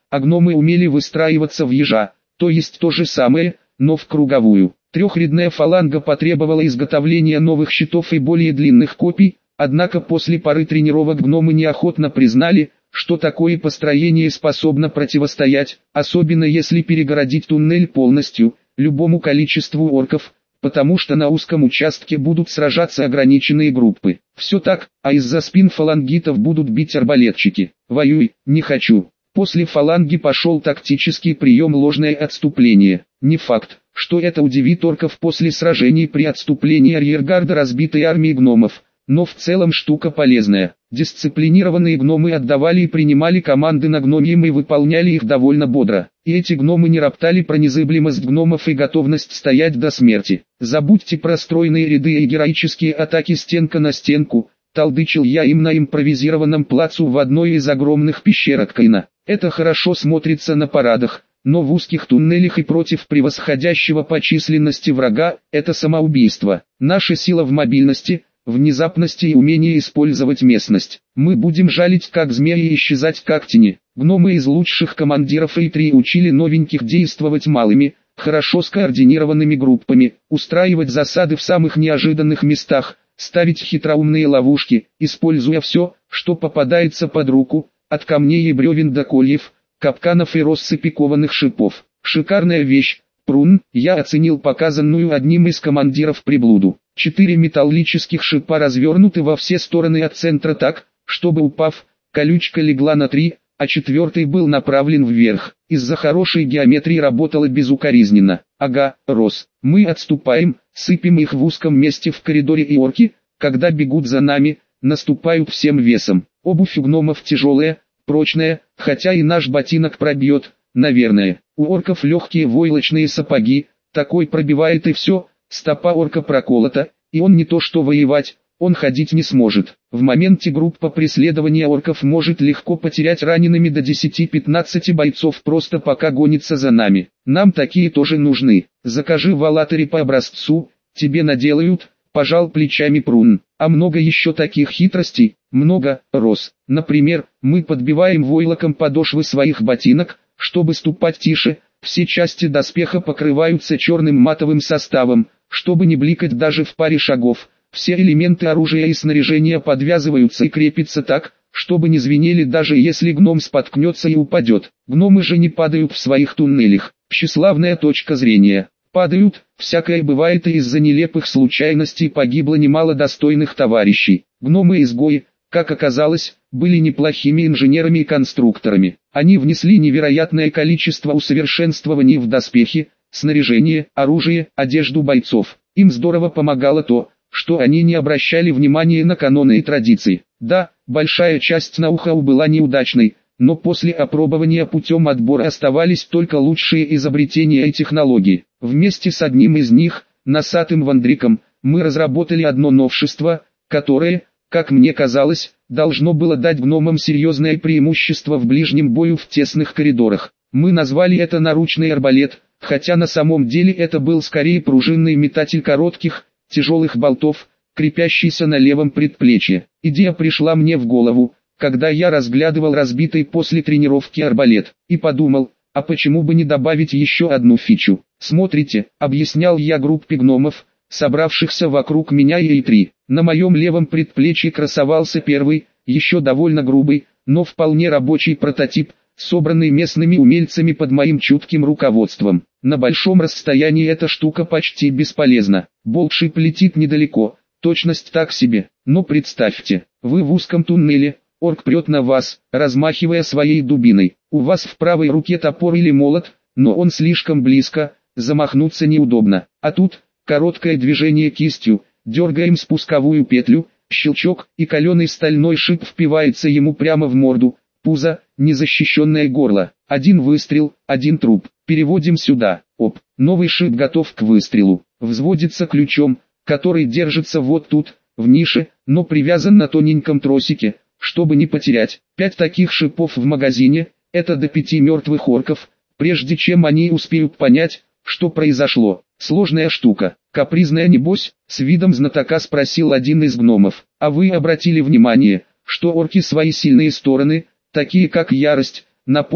а гномы умели выстраиваться в ежа, то есть то же самое, но в круговую. Трехрядная фаланга потребовала изготовления новых щитов и более длинных копий, однако после пары тренировок гномы неохотно признали, что такое построение способно противостоять, особенно если перегородить туннель полностью, любому количеству орков, потому что на узком участке будут сражаться ограниченные группы. Все так, а из-за спин фалангитов будут бить арбалетчики. Воюй, не хочу. После фаланги пошел тактический прием ложное отступление. Не факт, что это удивит орков после сражений при отступлении арьергарда разбитой армии гномов, но в целом штука полезная. Дисциплинированные гномы отдавали и принимали команды на гномьем и выполняли их довольно бодро. И эти гномы не роптали про незыблемость гномов и готовность стоять до смерти. Забудьте про стройные ряды и героические атаки стенка на стенку, толдычил я им на импровизированном плацу в одной из огромных пещерок Каина. Это хорошо смотрится на парадах, но в узких туннелях и против превосходящего по численности врага – это самоубийство. Наша сила в мобильности, внезапности и умении использовать местность. Мы будем жалить как змеи и исчезать как тени. Гномы из лучших командиров и три учили новеньких действовать малыми, хорошо скоординированными группами, устраивать засады в самых неожиданных местах, ставить хитроумные ловушки, используя все, что попадается под руку, от камней и бревен до кольев, капканов и россыпи кованых шипов. Шикарная вещь, Прун, я оценил показанную одним из командиров приблуду. Четыре металлических шипа развернуты во все стороны от центра так, чтобы упав, колючка легла на три, а четвертый был направлен вверх. Из-за хорошей геометрии работала безукоризненно. Ага, Рос, мы отступаем, сыпем их в узком месте в коридоре, и орки, когда бегут за нами, наступают всем весом. Обувь у гномов тяжелая, прочная, хотя и наш ботинок пробьет, наверное. У орков легкие войлочные сапоги, такой пробивает и все, стопа орка проколота, и он не то что воевать, он ходить не сможет. В моменте группа преследования орков может легко потерять ранеными до десяти-пятнадцати бойцов просто пока гонится за нами. Нам такие тоже нужны. Закажи в Аллаторе по образцу, тебе наделают, пожал плечами Прун. А много еще таких хитростей? Много, Рос. Например, мы подбиваем войлоком подошвы своих ботинок, чтобы ступать тише, все части доспеха покрываются черным матовым составом, чтобы не бликать даже в паре шагов. Все элементы оружия и снаряжения подвязываются и крепятся так, чтобы не звенели даже если гном споткнется и упадет. Гномы же не падают в своих туннелях. Тщеславная точка зрения. Падают, всякое бывает, и из-за нелепых случайностей погибло немало достойных товарищей. Гномы-изгои, как оказалось, были неплохими инженерами и конструкторами. Они внесли невероятное количество усовершенствований в доспехи, снаряжение, оружие, одежду бойцов. Им здорово помогало то, что они не обращали внимания на каноны и традиции. Да, большая часть ноу-хау была неудачной, но после опробования путем отбора оставались только лучшие изобретения и технологии. Вместе с одним из них, носатым Вандриком, мы разработали одно новшество, которое, как мне казалось, должно было дать гномам серьезное преимущество в ближнем бою в тесных коридорах. Мы назвали это наручный арбалет, хотя на самом деле это был скорее пружинный метатель коротких, тяжелых болтов, крепящийся на левом предплечье. Идея пришла мне в голову, когда я разглядывал разбитый после тренировки арбалет, и подумал, а почему бы не добавить еще одну фичу. Смотрите, объяснял я группе гномов, собравшихся вокруг меня и три. На моем левом предплечье красовался первый, еще довольно грубый, но вполне рабочий прототип, собранный местными умельцами под моим чутким руководством. На большом расстоянии эта штука почти бесполезна. Болт-шип летит недалеко, точность так себе. Но представьте, вы в узком туннеле, орк прет на вас, размахивая своей дубиной. У вас в правой руке топор или молот, но он слишком близко, замахнуться неудобно. А тут, короткое движение кистью, дергаем спусковую петлю, щелчок, и каленый стальной шип впивается ему прямо в морду, пузо, незащищенное горло. Один выстрел, один труп. Переводим сюда. Оп, новый шип готов к выстрелу. Взводится ключом, который держится вот тут, в нише, но привязан на тоненьком тросике, чтобы не потерять. Пять таких шипов в магазине, это до пяти мертвых орков, прежде чем они успеют понять, что произошло. Сложная штука. Капризная небось, с видом знатока спросил один из гномов. А вы обратили внимание, что орки свои сильные стороны, такие как ярость, напор,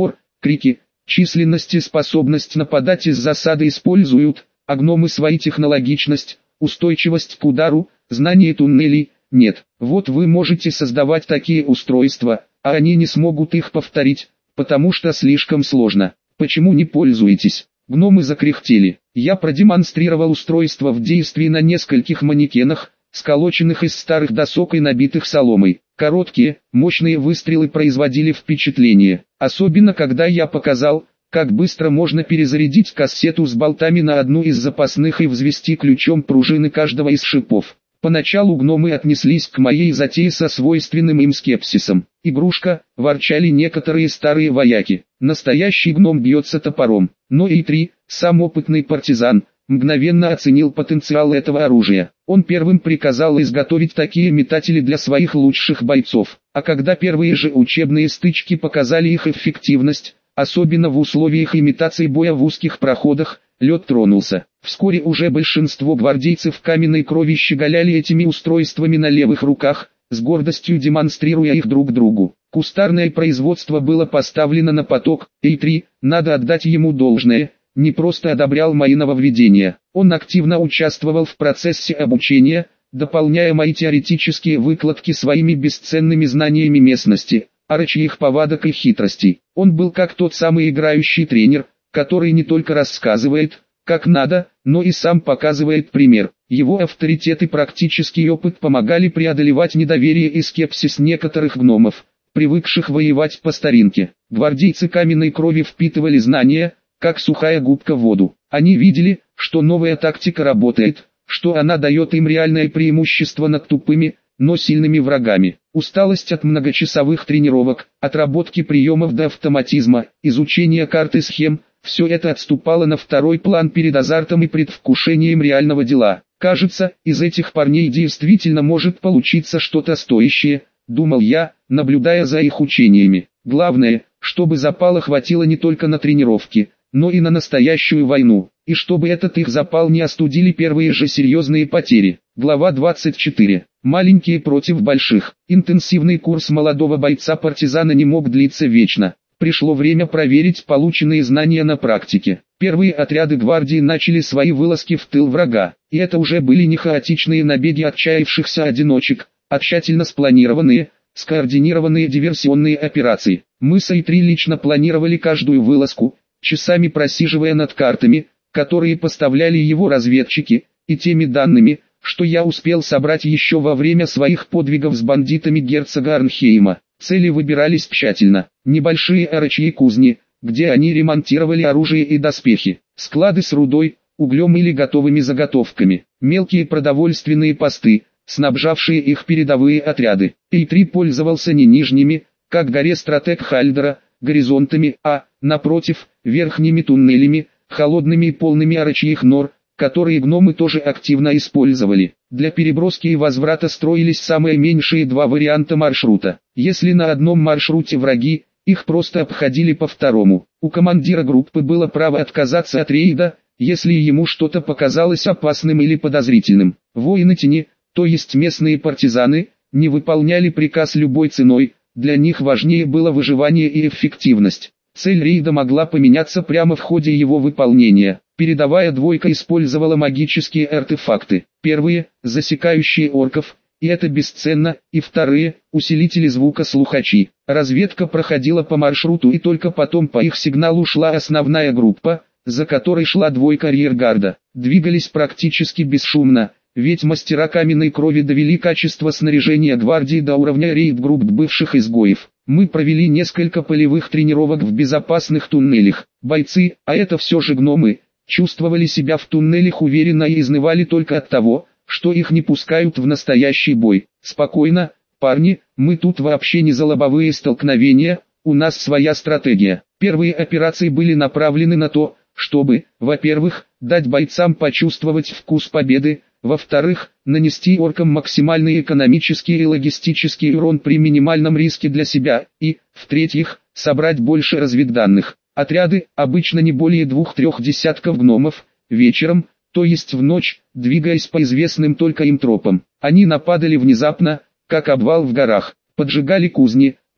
крики, численность и способность нападать из засады используют, а гномы свои технологичность, устойчивость к удару, знание туннелей, нет. Вот вы можете создавать такие устройства, а они не смогут их повторить, потому что слишком сложно. Почему не пользуетесь? Гномы закряхтели. Я продемонстрировал устройство в действии на нескольких манекенах, сколоченных из старых досок и набитых соломой. Короткие, мощные выстрелы производили впечатление, особенно когда я показал, как быстро можно перезарядить кассету с болтами на одну из запасных и взвести ключом пружины каждого из шипов. Поначалу гномы отнеслись к моей затее со свойственным им скепсисом. «Игрушка», – ворчали некоторые старые вояки, – «настоящий гном бьется топором». Но И три, сам опытный партизан, мгновенно оценил потенциал этого оружия. Он первым приказал изготовить такие метатели для своих лучших бойцов. А когда первые же учебные стычки показали их эффективность, особенно в условиях имитации боя в узких проходах, лед тронулся. Вскоре уже большинство гвардейцев каменной крови щеголяли этими устройствами на левых руках, с гордостью демонстрируя их друг другу. Кустарное производство было поставлено на поток, И три, надо отдать ему должное, не просто одобрял мои нововведения. Он активно участвовал в процессе обучения, дополняя мои теоретические выкладки своими бесценными знаниями местности, орочьих повадок и хитростей. Он был как тот самый играющий тренер, который не только рассказывает, как надо, но и сам показывает пример. Его авторитет и практический опыт помогали преодолевать недоверие и скепсис некоторых гномов, привыкших воевать по старинке. Гвардейцы каменной крови впитывали знания, как сухая губка в воду. Они видели, что новая тактика работает, что она дает им реальное преимущество над тупыми, но сильными врагами. Усталость от многочасовых тренировок, отработки приемов до автоматизма, изучения карт и схем – все это отступало на второй план перед азартом и предвкушением реального дела. Кажется, из этих парней действительно может получиться что-то стоящее, думал я, наблюдая за их учениями. Главное, чтобы запала хватило не только на тренировки, но и на настоящую войну, и чтобы этот их запал не остудили первые же серьезные потери. Глава двадцать четыре. Маленькие против больших. Интенсивный курс молодого бойца-партизана не мог длиться вечно. Пришло время проверить полученные знания на практике. Первые отряды гвардии начали свои вылазки в тыл врага, и это уже были не хаотичные набеги отчаявшихся одиночек, а тщательно спланированные, скоординированные диверсионные операции. Мы с И три лично планировали каждую вылазку, часами просиживая над картами, которые поставляли его разведчики, и теми данными, что я успел собрать еще во время своих подвигов с бандитами герцога Арнхейма. Цели выбирались тщательно. Небольшие орочьи кузни, где они ремонтировали оружие и доспехи, склады с рудой, углем или готовыми заготовками, мелкие продовольственные посты, снабжавшие их передовые отряды. И три пользовался не нижними, как горе стратег Хальдера, горизонтами, а, напротив, верхними туннелями, холодными и полными орочьих нор, которые гномы тоже активно использовали. Для переброски и возврата строились самые меньшие два варианта маршрута. Если на одном маршруте враги, их просто обходили по второму. У командира группы было право отказаться от рейда, если ему что-то показалось опасным или подозрительным. Воины тени, то есть местные партизаны, не выполняли приказ любой ценой, для них важнее было выживание и эффективность. Цель рейда могла поменяться прямо в ходе его выполнения. Передовая двойка использовала магические артефакты. Первые – засекающие орков, и это бесценно, и вторые – усилители звука слухачи. Разведка проходила по маршруту, и только потом по их сигналу шла основная группа, за которой шла двойка арьергарда. Двигались практически бесшумно, ведь мастера каменной крови довели качество снаряжения гвардии до уровня рейд-групп бывших изгоев. Мы провели несколько полевых тренировок в безопасных туннелях. Бойцы, а это все же гномы, чувствовали себя в туннелях уверенно и изнывали только от того, что их не пускают в настоящий бой. Спокойно, парни, мы тут вообще не за лобовые столкновения, у нас своя стратегия. Первые операции были направлены на то, чтобы, во-первых, дать бойцам почувствовать вкус победы, во-вторых, нанести оркам максимальный экономический и логистический урон при минимальном риске для себя, и, в-третьих, собрать больше разведданных. Отряды, обычно не более двух-трех десятков гномов, вечером, то есть в ночь, двигаясь по известным только им тропам. Они нападали внезапно, как обвал в горах, поджигали кузни,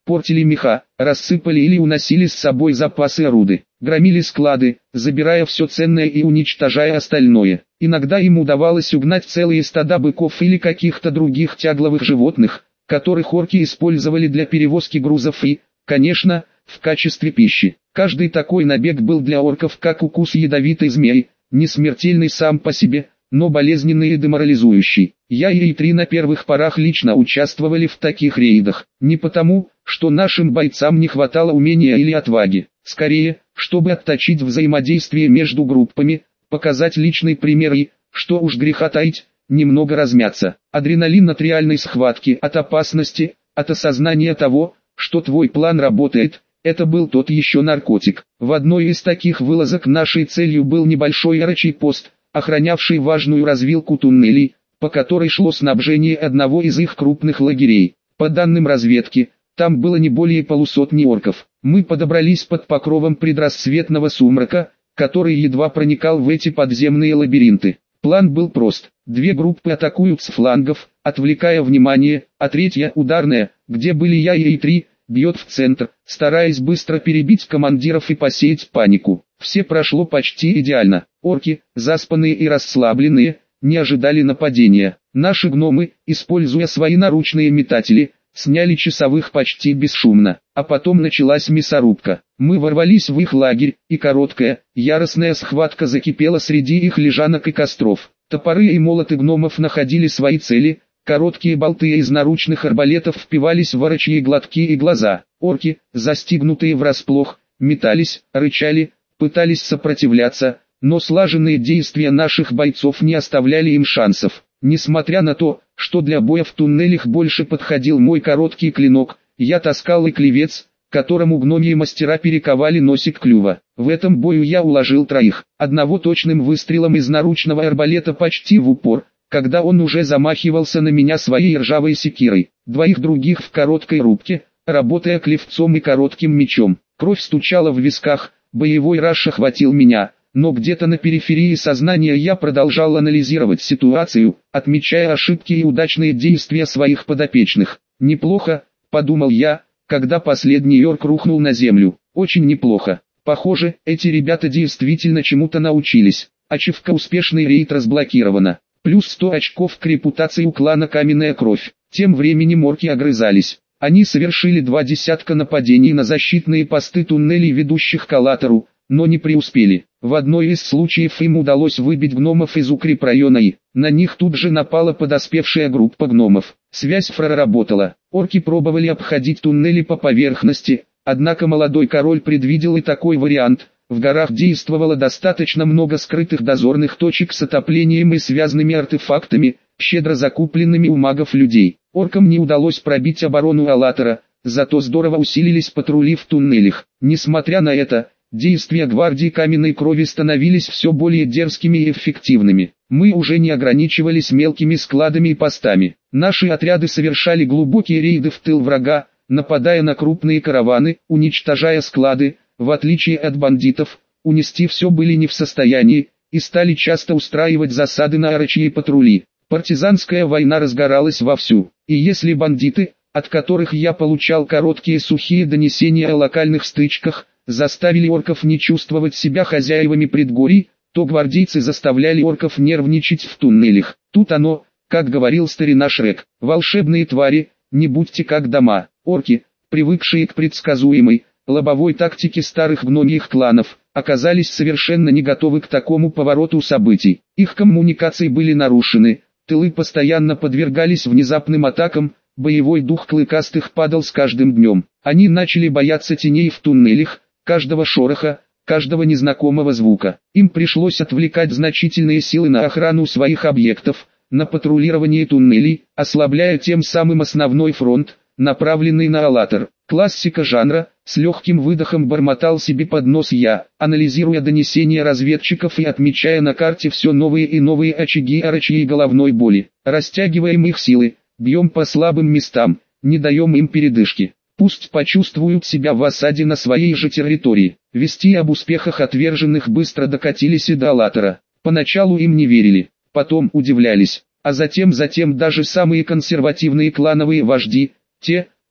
портили меха, рассыпали или уносили с собой запасы оружия, громили склады, забирая все ценное и уничтожая остальное. Иногда им удавалось угнать целые стада быков или каких-то других тягловых животных, которых орки использовали для перевозки грузов и, конечно, в качестве пищи. Каждый такой набег был для орков как укус ядовитой змеи, не смертельный сам по себе, но болезненный и деморализующий. Я и Три на первых порах лично участвовали в таких рейдах, не потому, что нашим бойцам не хватало умения или отваги, скорее, чтобы отточить взаимодействие между группами, показать личный пример и, что уж греха таить, немного размяться. Адреналин от реальной схватки, от опасности, от осознания того, что твой план работает, это был тот еще наркотик. В одной из таких вылазок нашей целью был небольшой орочий пост, охранявший важную развилку туннелей, по которой шло снабжение одного из их крупных лагерей. По данным разведки, там было не более полусотни орков. Мы подобрались под покровом предрассветного сумрака, который едва проникал в эти подземные лабиринты. План был прост. Две группы атакуют с флангов, отвлекая внимание, а третья, ударная, где были я и Три, бьет в центр, стараясь быстро перебить командиров и посеять панику. Все прошло почти идеально. Орки, заспанные и расслабленные, не ожидали нападения. Наши гномы, используя свои наручные метатели, сняли часовых почти бесшумно. А потом началась мясорубка. Мы ворвались в их лагерь, и короткая, яростная схватка закипела среди их лежанок и костров. Топоры и молоты гномов находили свои цели, короткие болты из наручных арбалетов впивались в орочьи глотки и глаза. Орки, застигнутые врасплох, метались, рычали, пытались сопротивляться, но слаженные действия наших бойцов не оставляли им шансов. Несмотря на то, что для боя в туннелях больше подходил мой короткий клинок, я таскал и клевец, которому гномьи мастера перековали носик клюва. В этом бою я уложил троих, одного точным выстрелом из наручного арбалета почти в упор, когда он уже замахивался на меня своей ржавой секирой, двоих других в короткой рубке, работая клевцом и коротким мечом. Кровь стучала в висках, боевой раж охватил меня, но где-то на периферии сознания я продолжал анализировать ситуацию, отмечая ошибки и удачные действия своих подопечных. «Неплохо», — подумал я, когда последний орк рухнул на землю. «Очень неплохо. Похоже, эти ребята действительно чему-то научились. Ачивка «Успешный рейд» разблокирована. Плюс сто очков к репутации у клана «Каменная кровь». Тем временем орки огрызались. Они совершили два десятка нападений на защитные посты туннелей, ведущих к Аллатору, но не преуспели. В одной из случаев им удалось выбить гномов из укрепрайона и на них тут же напала подоспевшая группа гномов. Связь проработала. Орки пробовали обходить туннели по поверхности, однако молодой король предвидел и такой вариант. В горах действовало достаточно много скрытых дозорных точек с отоплением и связанными артефактами, щедро закупленными у магов людей. Оркам не удалось пробить оборону Аллатора, зато здорово усилились патрули в туннелях. Несмотря на это, действия гвардии Каменной Крови становились все более дерзкими и эффективными. Мы уже не ограничивались мелкими складами и постами. Наши отряды совершали глубокие рейды в тыл врага, нападая на крупные караваны, уничтожая склады. В отличие от бандитов, унести все были не в состоянии, и стали часто устраивать засады на орочьи патрули. Партизанская война разгоралась вовсю, и если бандиты, от которых я получал короткие сухие донесения о локальных стычках, заставили орков не чувствовать себя хозяевами предгорий, то гвардейцы заставляли орков нервничать в туннелях. Тут оно, как говорил старина Шрек: волшебные твари, не будьте как дома. Орки, привыкшие к предсказуемой, лобовой тактике старых гномьих кланов, оказались совершенно не готовы к такому повороту событий. Их коммуникации были нарушены, тылы постоянно подвергались внезапным атакам, боевой дух клыкастых падал с каждым днем. Они начали бояться теней в туннелях, каждого шороха, каждого незнакомого звука. Им пришлось отвлекать значительные силы на охрану своих объектов, на патрулирование туннелей, ослабляя тем самым основной фронт, направленный на Аллатор. Классика жанра, с легким выдохом бормотал себе под нос я, анализируя донесения разведчиков и отмечая на карте все новые и новые очаги орочьей головной боли. Растягиваем их силы, бьем по слабым местам, не даем им передышки. Пусть почувствуют себя в осаде на своей же территории. Вести об успехах отверженных быстро докатились и до Аллатора. Поначалу им не верили, потом удивлялись, а затем затем даже самые консервативные клановые вожди, те,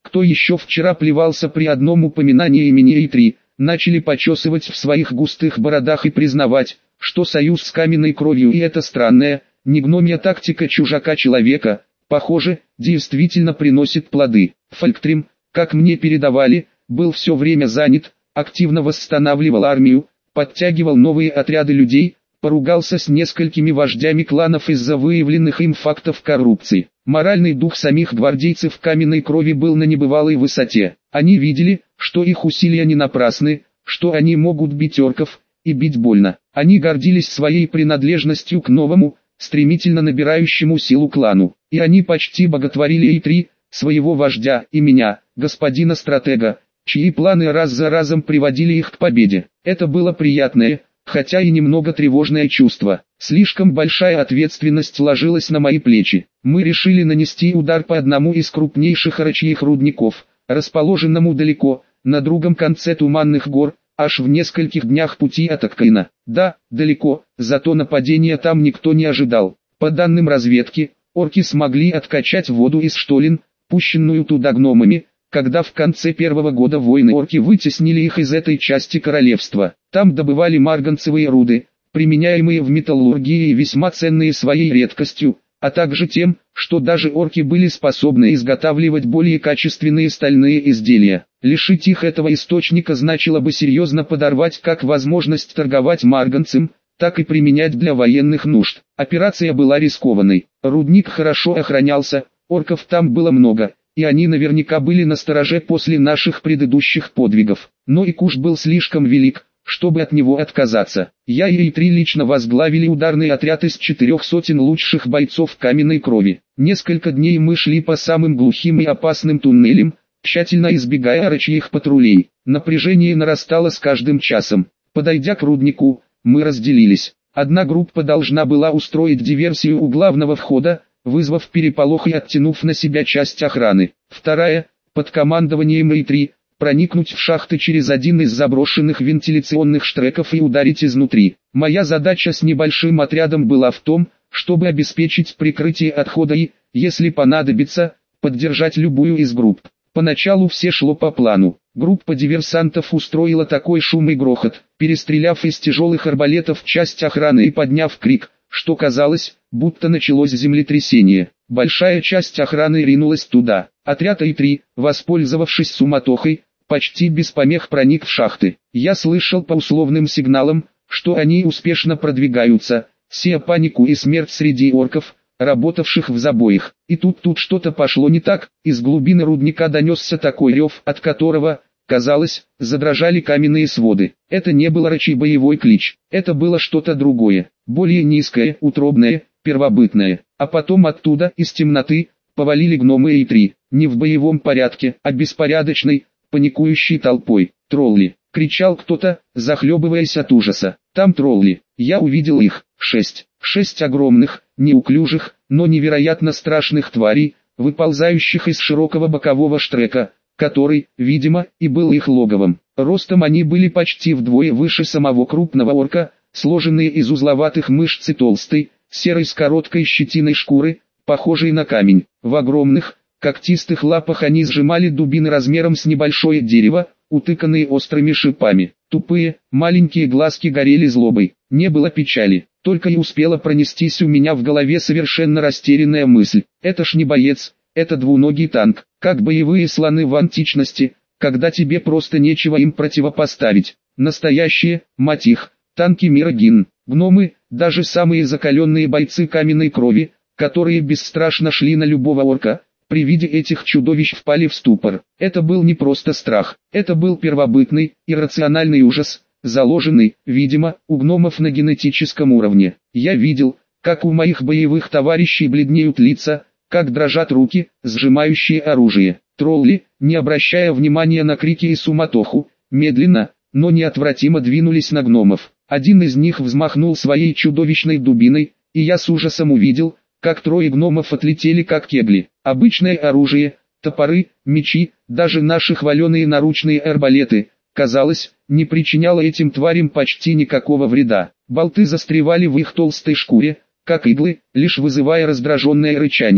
Кто еще вчера плевался при одном упоминании имени Эйтри, начали почесывать в своих густых бородах и признавать, что союз с каменной кровью и эта странная, не гномья тактика чужака-человека, похоже, действительно приносит плоды. Фольктрим, как мне передавали, был все время занят, активно восстанавливал армию, подтягивал новые отряды людей, поругался с несколькими вождями кланов из-за выявленных им фактов коррупции. Моральный дух самих гвардейцев каменной крови был на небывалой высоте. Они видели, что их усилия не напрасны, что они могут бить орков, и бить больно. Они гордились своей принадлежностью к новому, стремительно набирающему силу клану. И они почти боготворили Эйтри, своего вождя, и меня, господина стратега, чьи планы раз за разом приводили их к победе. Это было приятное, хотя и немного тревожное чувство. Слишком большая ответственность ложилась на мои плечи. Мы решили нанести удар по одному из крупнейших орочьих рудников, расположенному далеко, на другом конце Туманных гор, аж в нескольких днях пути от Аккаина. Да, далеко, зато нападения там никто не ожидал. По данным разведки, орки смогли откачать воду из штолен, пущенную туда гномами, когда в конце первого года войны орки вытеснили их из этой части королевства. Там добывали марганцевые руды, применяемые в металлургии и весьма ценные своей редкостью, а также тем, что даже орки были способны изготавливать более качественные стальные изделия. Лишить их этого источника значило бы серьезно подорвать как возможность торговать марганцем, так и применять для военных нужд. Операция была рискованной. Рудник хорошо охранялся, орков там было много, и они наверняка были настороже после наших предыдущих подвигов. Но и куш был слишком велик, чтобы от него отказаться. Я и Эйтри лично возглавили ударный отряд из четырех сотен лучших бойцов каменной крови. Несколько дней мы шли по самым глухим и опасным туннелям, тщательно избегая орочьих патрулей. Напряжение нарастало с каждым часом. Подойдя к руднику, мы разделились. Одна группа должна была устроить диверсию у главного входа, вызвав переполох и оттянув на себя часть охраны. Вторая, под командованием Эйтри, проникнуть в шахты через один из заброшенных вентиляционных штреков и ударить изнутри. Моя задача с небольшим отрядом была в том, чтобы обеспечить прикрытие отхода и, если понадобится, поддержать любую из групп. Поначалу все шло по плану. Группа диверсантов устроила такой шум и грохот, перестреляв из тяжелых арбалетов часть охраны и подняв крик, что казалось, будто началось землетрясение. Большая часть охраны ринулась туда. Отряд Эйтри, воспользовавшись суматохой, почти без помех проник в шахты. Я слышал по условным сигналам, что они успешно продвигаются, сея панику и смерть среди орков, работавших в забоях. И тут тут что-то пошло не так, из глубины рудника донесся такой рев, от которого, казалось, задрожали каменные своды. Это не был орочий боевой клич, это было что-то другое, более низкое, утробное, первобытное. А потом оттуда, из темноты, повалили гномы Эйтри, не в боевом порядке, а беспорядочной, паникующей толпой. «Тролли!» — кричал кто-то, захлебываясь от ужаса. «Там тролли!» Я увидел их, шесть. Шесть огромных, неуклюжих, но невероятно страшных тварей, выползающих из широкого бокового штрека, который, видимо, и был их логовом. Ростом они были почти вдвое выше самого крупного орка, сложенные из узловатых мышц и толстой, серой с короткой щетиной шкуры, похожей на камень. В огромных, когтистых лапах они сжимали дубины размером с небольшое дерево, утыканные острыми шипами. Тупые, маленькие глазки горели злобой. Не было печали, только и успела пронестись у меня в голове совершенно растерянная мысль. Это ж не боец, это двуногий танк, как боевые слоны в античности, когда тебе просто нечего им противопоставить. Настоящие, мать их, танки мира Гин. Гномы, даже самые закаленные бойцы каменной крови, которые бесстрашно шли на любого орка, при виде этих чудовищ впали в ступор. Это был не просто страх, это был первобытный, иррациональный ужас, заложенный, видимо, у гномов на генетическом уровне. Я видел, как у моих боевых товарищей бледнеют лица, как дрожат руки, сжимающие оружие. Тролли, не обращая внимания на крики и суматоху, медленно, но неотвратимо двинулись на гномов. Один из них взмахнул своей чудовищной дубиной, и я с ужасом увидел, как трое гномов отлетели как кегли. Обычное оружие, топоры, мечи, даже наши хваленые наручные арбалеты, казалось, не причиняло этим тварям почти никакого вреда. Болты застревали в их толстой шкуре, как иглы, лишь вызывая раздраженное рычание.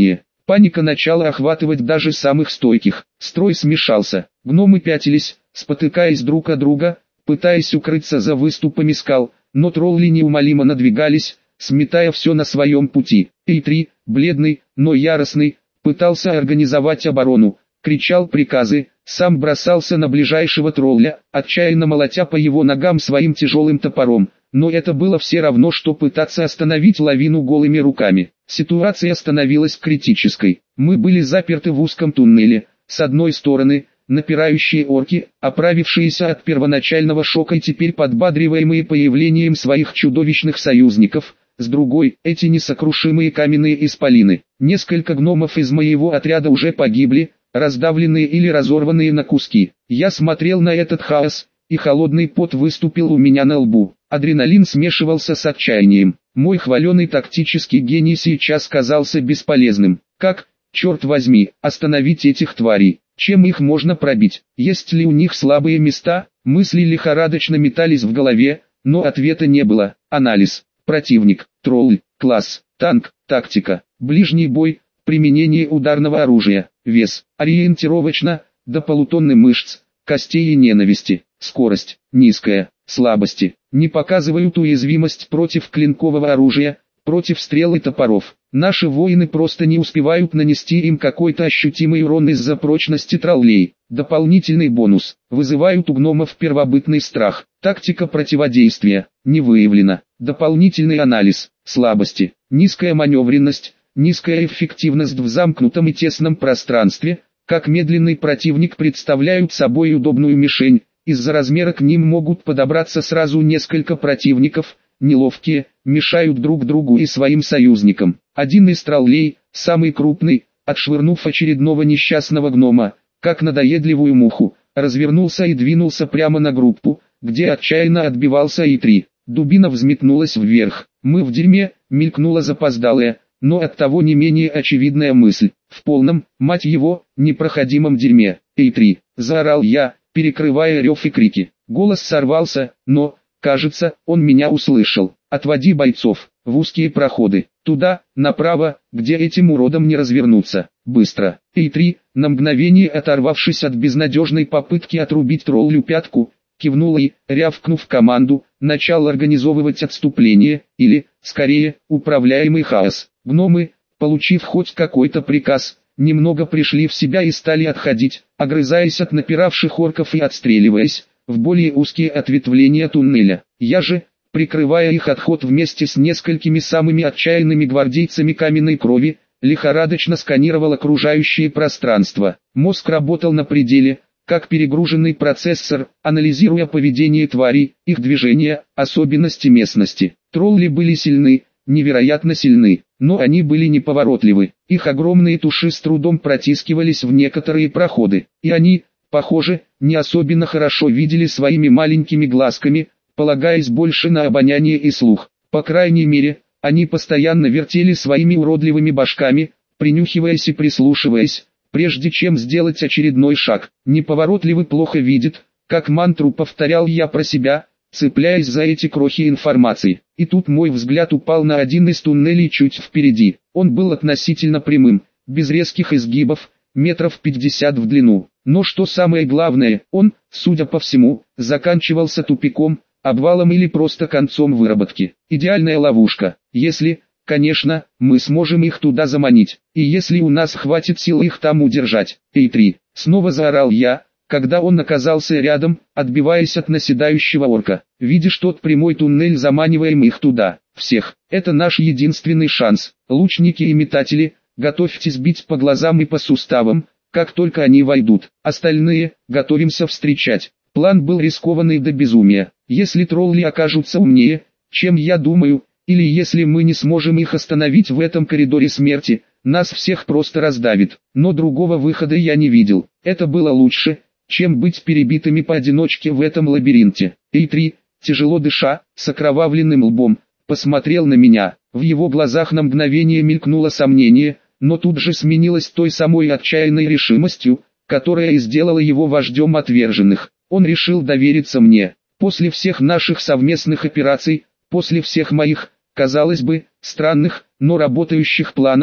Паника начала охватывать даже самых стойких. Строй смешался. Гномы пятились, спотыкаясь друг от друга, пытаясь укрыться за выступами скал, но тролли неумолимо надвигались, сметая все на своем пути. И три, бледный, но яростный, пытался организовать оборону, кричал приказы, сам бросался на ближайшего тролля, отчаянно молотя по его ногам своим тяжелым топором. Но это было все равно, что пытаться остановить лавину голыми руками. Ситуация становилась критической. Мы были заперты в узком туннеле. С одной стороны, напирающие орки, оправившиеся от первоначального шока и теперь подбадриваемые появлением своих чудовищных союзников. С другой, эти несокрушимые каменные исполины. Несколько гномов из моего отряда уже погибли, раздавленные или разорванные на куски. Я смотрел на этот хаос, и холодный пот выступил у меня на лбу. Адреналин смешивался с отчаянием. Мой хваленый тактический гений сейчас казался бесполезным. Как, черт возьми, остановить этих тварей? Чем их можно пробить? Есть ли у них слабые места? Мысли лихорадочно метались в голове, но ответа не было. Анализ. Противник, тролль, класс, танк, тактика, ближний бой, применение ударного оружия, вес, ориентировочно, до полутонны мышц, костей и ненависти, скорость, низкая, слабости, не показывают уязвимость против клинкового оружия, против стрел и топоров. Наши воины просто не успевают нанести им какой-то ощутимый урон из-за прочности троллей. Дополнительный бонус. Вызывают у гномов первобытный страх. Тактика противодействия. Не выявлена. Дополнительный анализ. Слабости. Низкая маневренность. Низкая эффективность в замкнутом и тесном пространстве. Как медленный противник представляют собой удобную мишень. Из-за размера к ним могут подобраться сразу несколько противников. Неловкие, мешают друг другу и своим союзникам. Один из троллей, самый крупный, отшвырнув очередного несчастного гнома, как надоедливую муху, развернулся и двинулся прямо на группу, где отчаянно отбивался и три. Дубина взметнулась вверх. Мы в дерьме, мелькнула запоздалая, но оттого не менее очевидная мысль. В полном, мать его, непроходимом дерьме. И три, заорал я, перекрывая рев и крики. Голос сорвался, но... Кажется, он меня услышал. Отводи бойцов, в узкие проходы, туда, направо, где этим уродам не развернуться. Быстро. И три, на мгновение оторвавшись от безнадежной попытки отрубить троллю пятку, кивнул и, рявкнув команду, начал организовывать отступление, или, скорее, управляемый хаос. Гномы, получив хоть какой-то приказ, немного пришли в себя и стали отходить, огрызаясь от напиравших орков и отстреливаясь в более узкие ответвления туннеля. Я же, прикрывая их отход вместе с несколькими самыми отчаянными гвардейцами каменной крови, лихорадочно сканировал окружающее пространство. Мозг работал на пределе, как перегруженный процессор, анализируя поведение тварей, их движения, особенности местности. Тролли были сильны, невероятно сильны, но они были неповоротливы. Их огромные туши с трудом протискивались в некоторые проходы, и они, похоже, не особенно хорошо видели своими маленькими глазками, полагаясь больше на обоняние и слух. По крайней мере, они постоянно вертели своими уродливыми башками, принюхиваясь и прислушиваясь, прежде чем сделать очередной шаг. Неповоротливый плохо видит, как мантру повторял я про себя, цепляясь за эти крохи информации. И тут мой взгляд упал на один из туннелей чуть впереди. Он был относительно прямым, без резких изгибов, метров пятьдесят в длину. Но что самое главное, он, судя по всему, заканчивался тупиком, обвалом или просто концом выработки. Идеальная ловушка, если, конечно, мы сможем их туда заманить, и если у нас хватит сил их там удержать. Эй, три, снова заорал я, когда он оказался рядом, отбиваясь от наседающего орка. Видишь тот прямой туннель, заманиваем их туда. Всех. Это наш единственный шанс. Лучники и метатели, готовьтесь бить по глазам и по суставам, как только они войдут. Остальные, готовимся встречать. План был рискованный до безумия. Если тролли окажутся умнее, чем я думаю, или если мы не сможем их остановить в этом коридоре смерти, нас всех просто раздавит. Но другого выхода я не видел. Это было лучше, чем быть перебитыми поодиночке в этом лабиринте. И три, тяжело дыша, с окровавленным лбом, посмотрел на меня. В его глазах на мгновение мелькнуло сомнение, но тут же сменилось той самой отчаянной решимостью, которая и сделала его вождем отверженных. Он решил довериться мне. После всех наших совместных операций, после всех моих, казалось бы, странных, но работающих планов,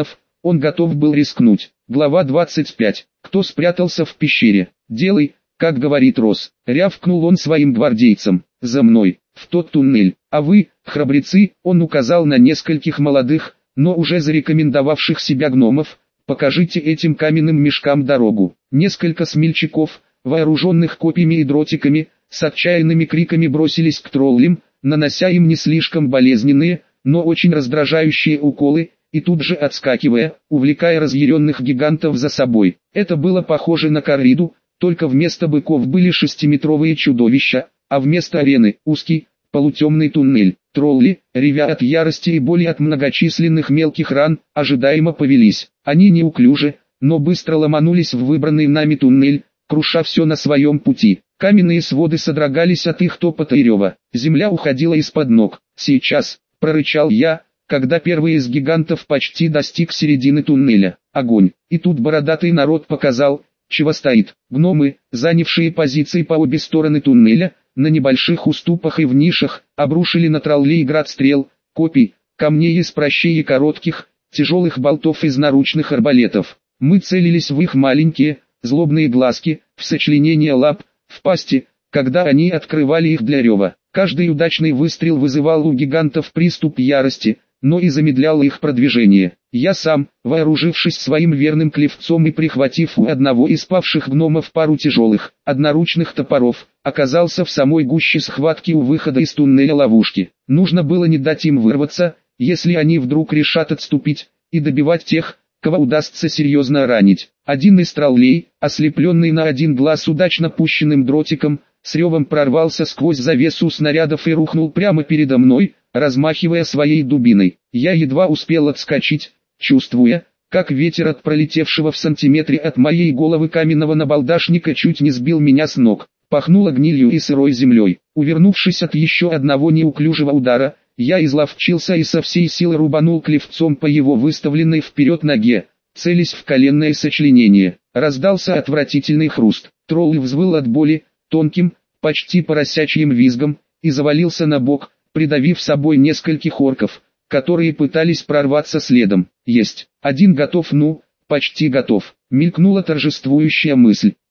он готов был рискнуть. Глава двадцать пять. Кто спрятался в пещере? Делай, как говорит Рос. Рявкнул он своим гвардейцам. За мной, в тот туннель. А вы, храбрецы, он указал на нескольких молодых, но уже зарекомендовавших себя гномов, покажите этим каменным мешкам дорогу. Несколько смельчаков, вооруженных копьями и дротиками, с отчаянными криками бросились к троллям, нанося им не слишком болезненные, но очень раздражающие уколы, и тут же отскакивая, увлекая разъяренных гигантов за собой. Это было похоже на корриду, только вместо быков были шестиметровые чудовища, а вместо арены – узкий, полутемный туннель. Тролли, ревя от ярости и боли от многочисленных мелких ран, ожидаемо повелись. Они неуклюже, но быстро ломанулись в выбранный нами туннель, круша все на своем пути. Каменные своды содрогались от их топота и рева. Земля уходила из-под ног. «Сейчас», — прорычал я, когда первый из гигантов почти достиг середины туннеля. Огонь. И тут бородатый народ показал, чего стоит. Гномы, занявшие позиции по обе стороны туннеля, на небольших уступах и в нишах, обрушили на троллей град стрел, копий, камней из прощей и коротких, тяжелых болтов из наручных арбалетов. Мы целились в их маленькие, злобные глазки, в сочленение лап, в пасти, когда они открывали их для рева. Каждый удачный выстрел вызывал у гигантов приступ ярости, но и замедлял их продвижение. Я сам, вооружившись своим верным клевцом и прихватив у одного из павших гномов пару тяжелых, одноручных топоров, оказался в самой гуще схватки у выхода из туннеля ловушки. Нужно было не дать им вырваться, если они вдруг решат отступить, и добивать тех, кого удастся серьезно ранить. Один из троллей, ослепленный на один глаз удачно пущенным дротиком, с ревом прорвался сквозь завесу снарядов и рухнул прямо передо мной, размахивая своей дубиной. Я едва успел отскочить, чувствуя, как ветер от пролетевшего в сантиметре от моей головы каменного набалдашника чуть не сбил меня с ног. Пахнуло гнилью и сырой землей. Увернувшись от еще одного неуклюжего удара, я изловчился и со всей силы рубанул клевцом по его выставленной вперед ноге, целясь в коленное сочленение. Раздался отвратительный хруст. Тролль взвыл от боли, тонким, почти поросячьим визгом, и завалился на бок, придавив собой нескольких орков, которые пытались прорваться следом. Есть. Один готов, ну, почти готов. Мелькнула торжествующая мысль.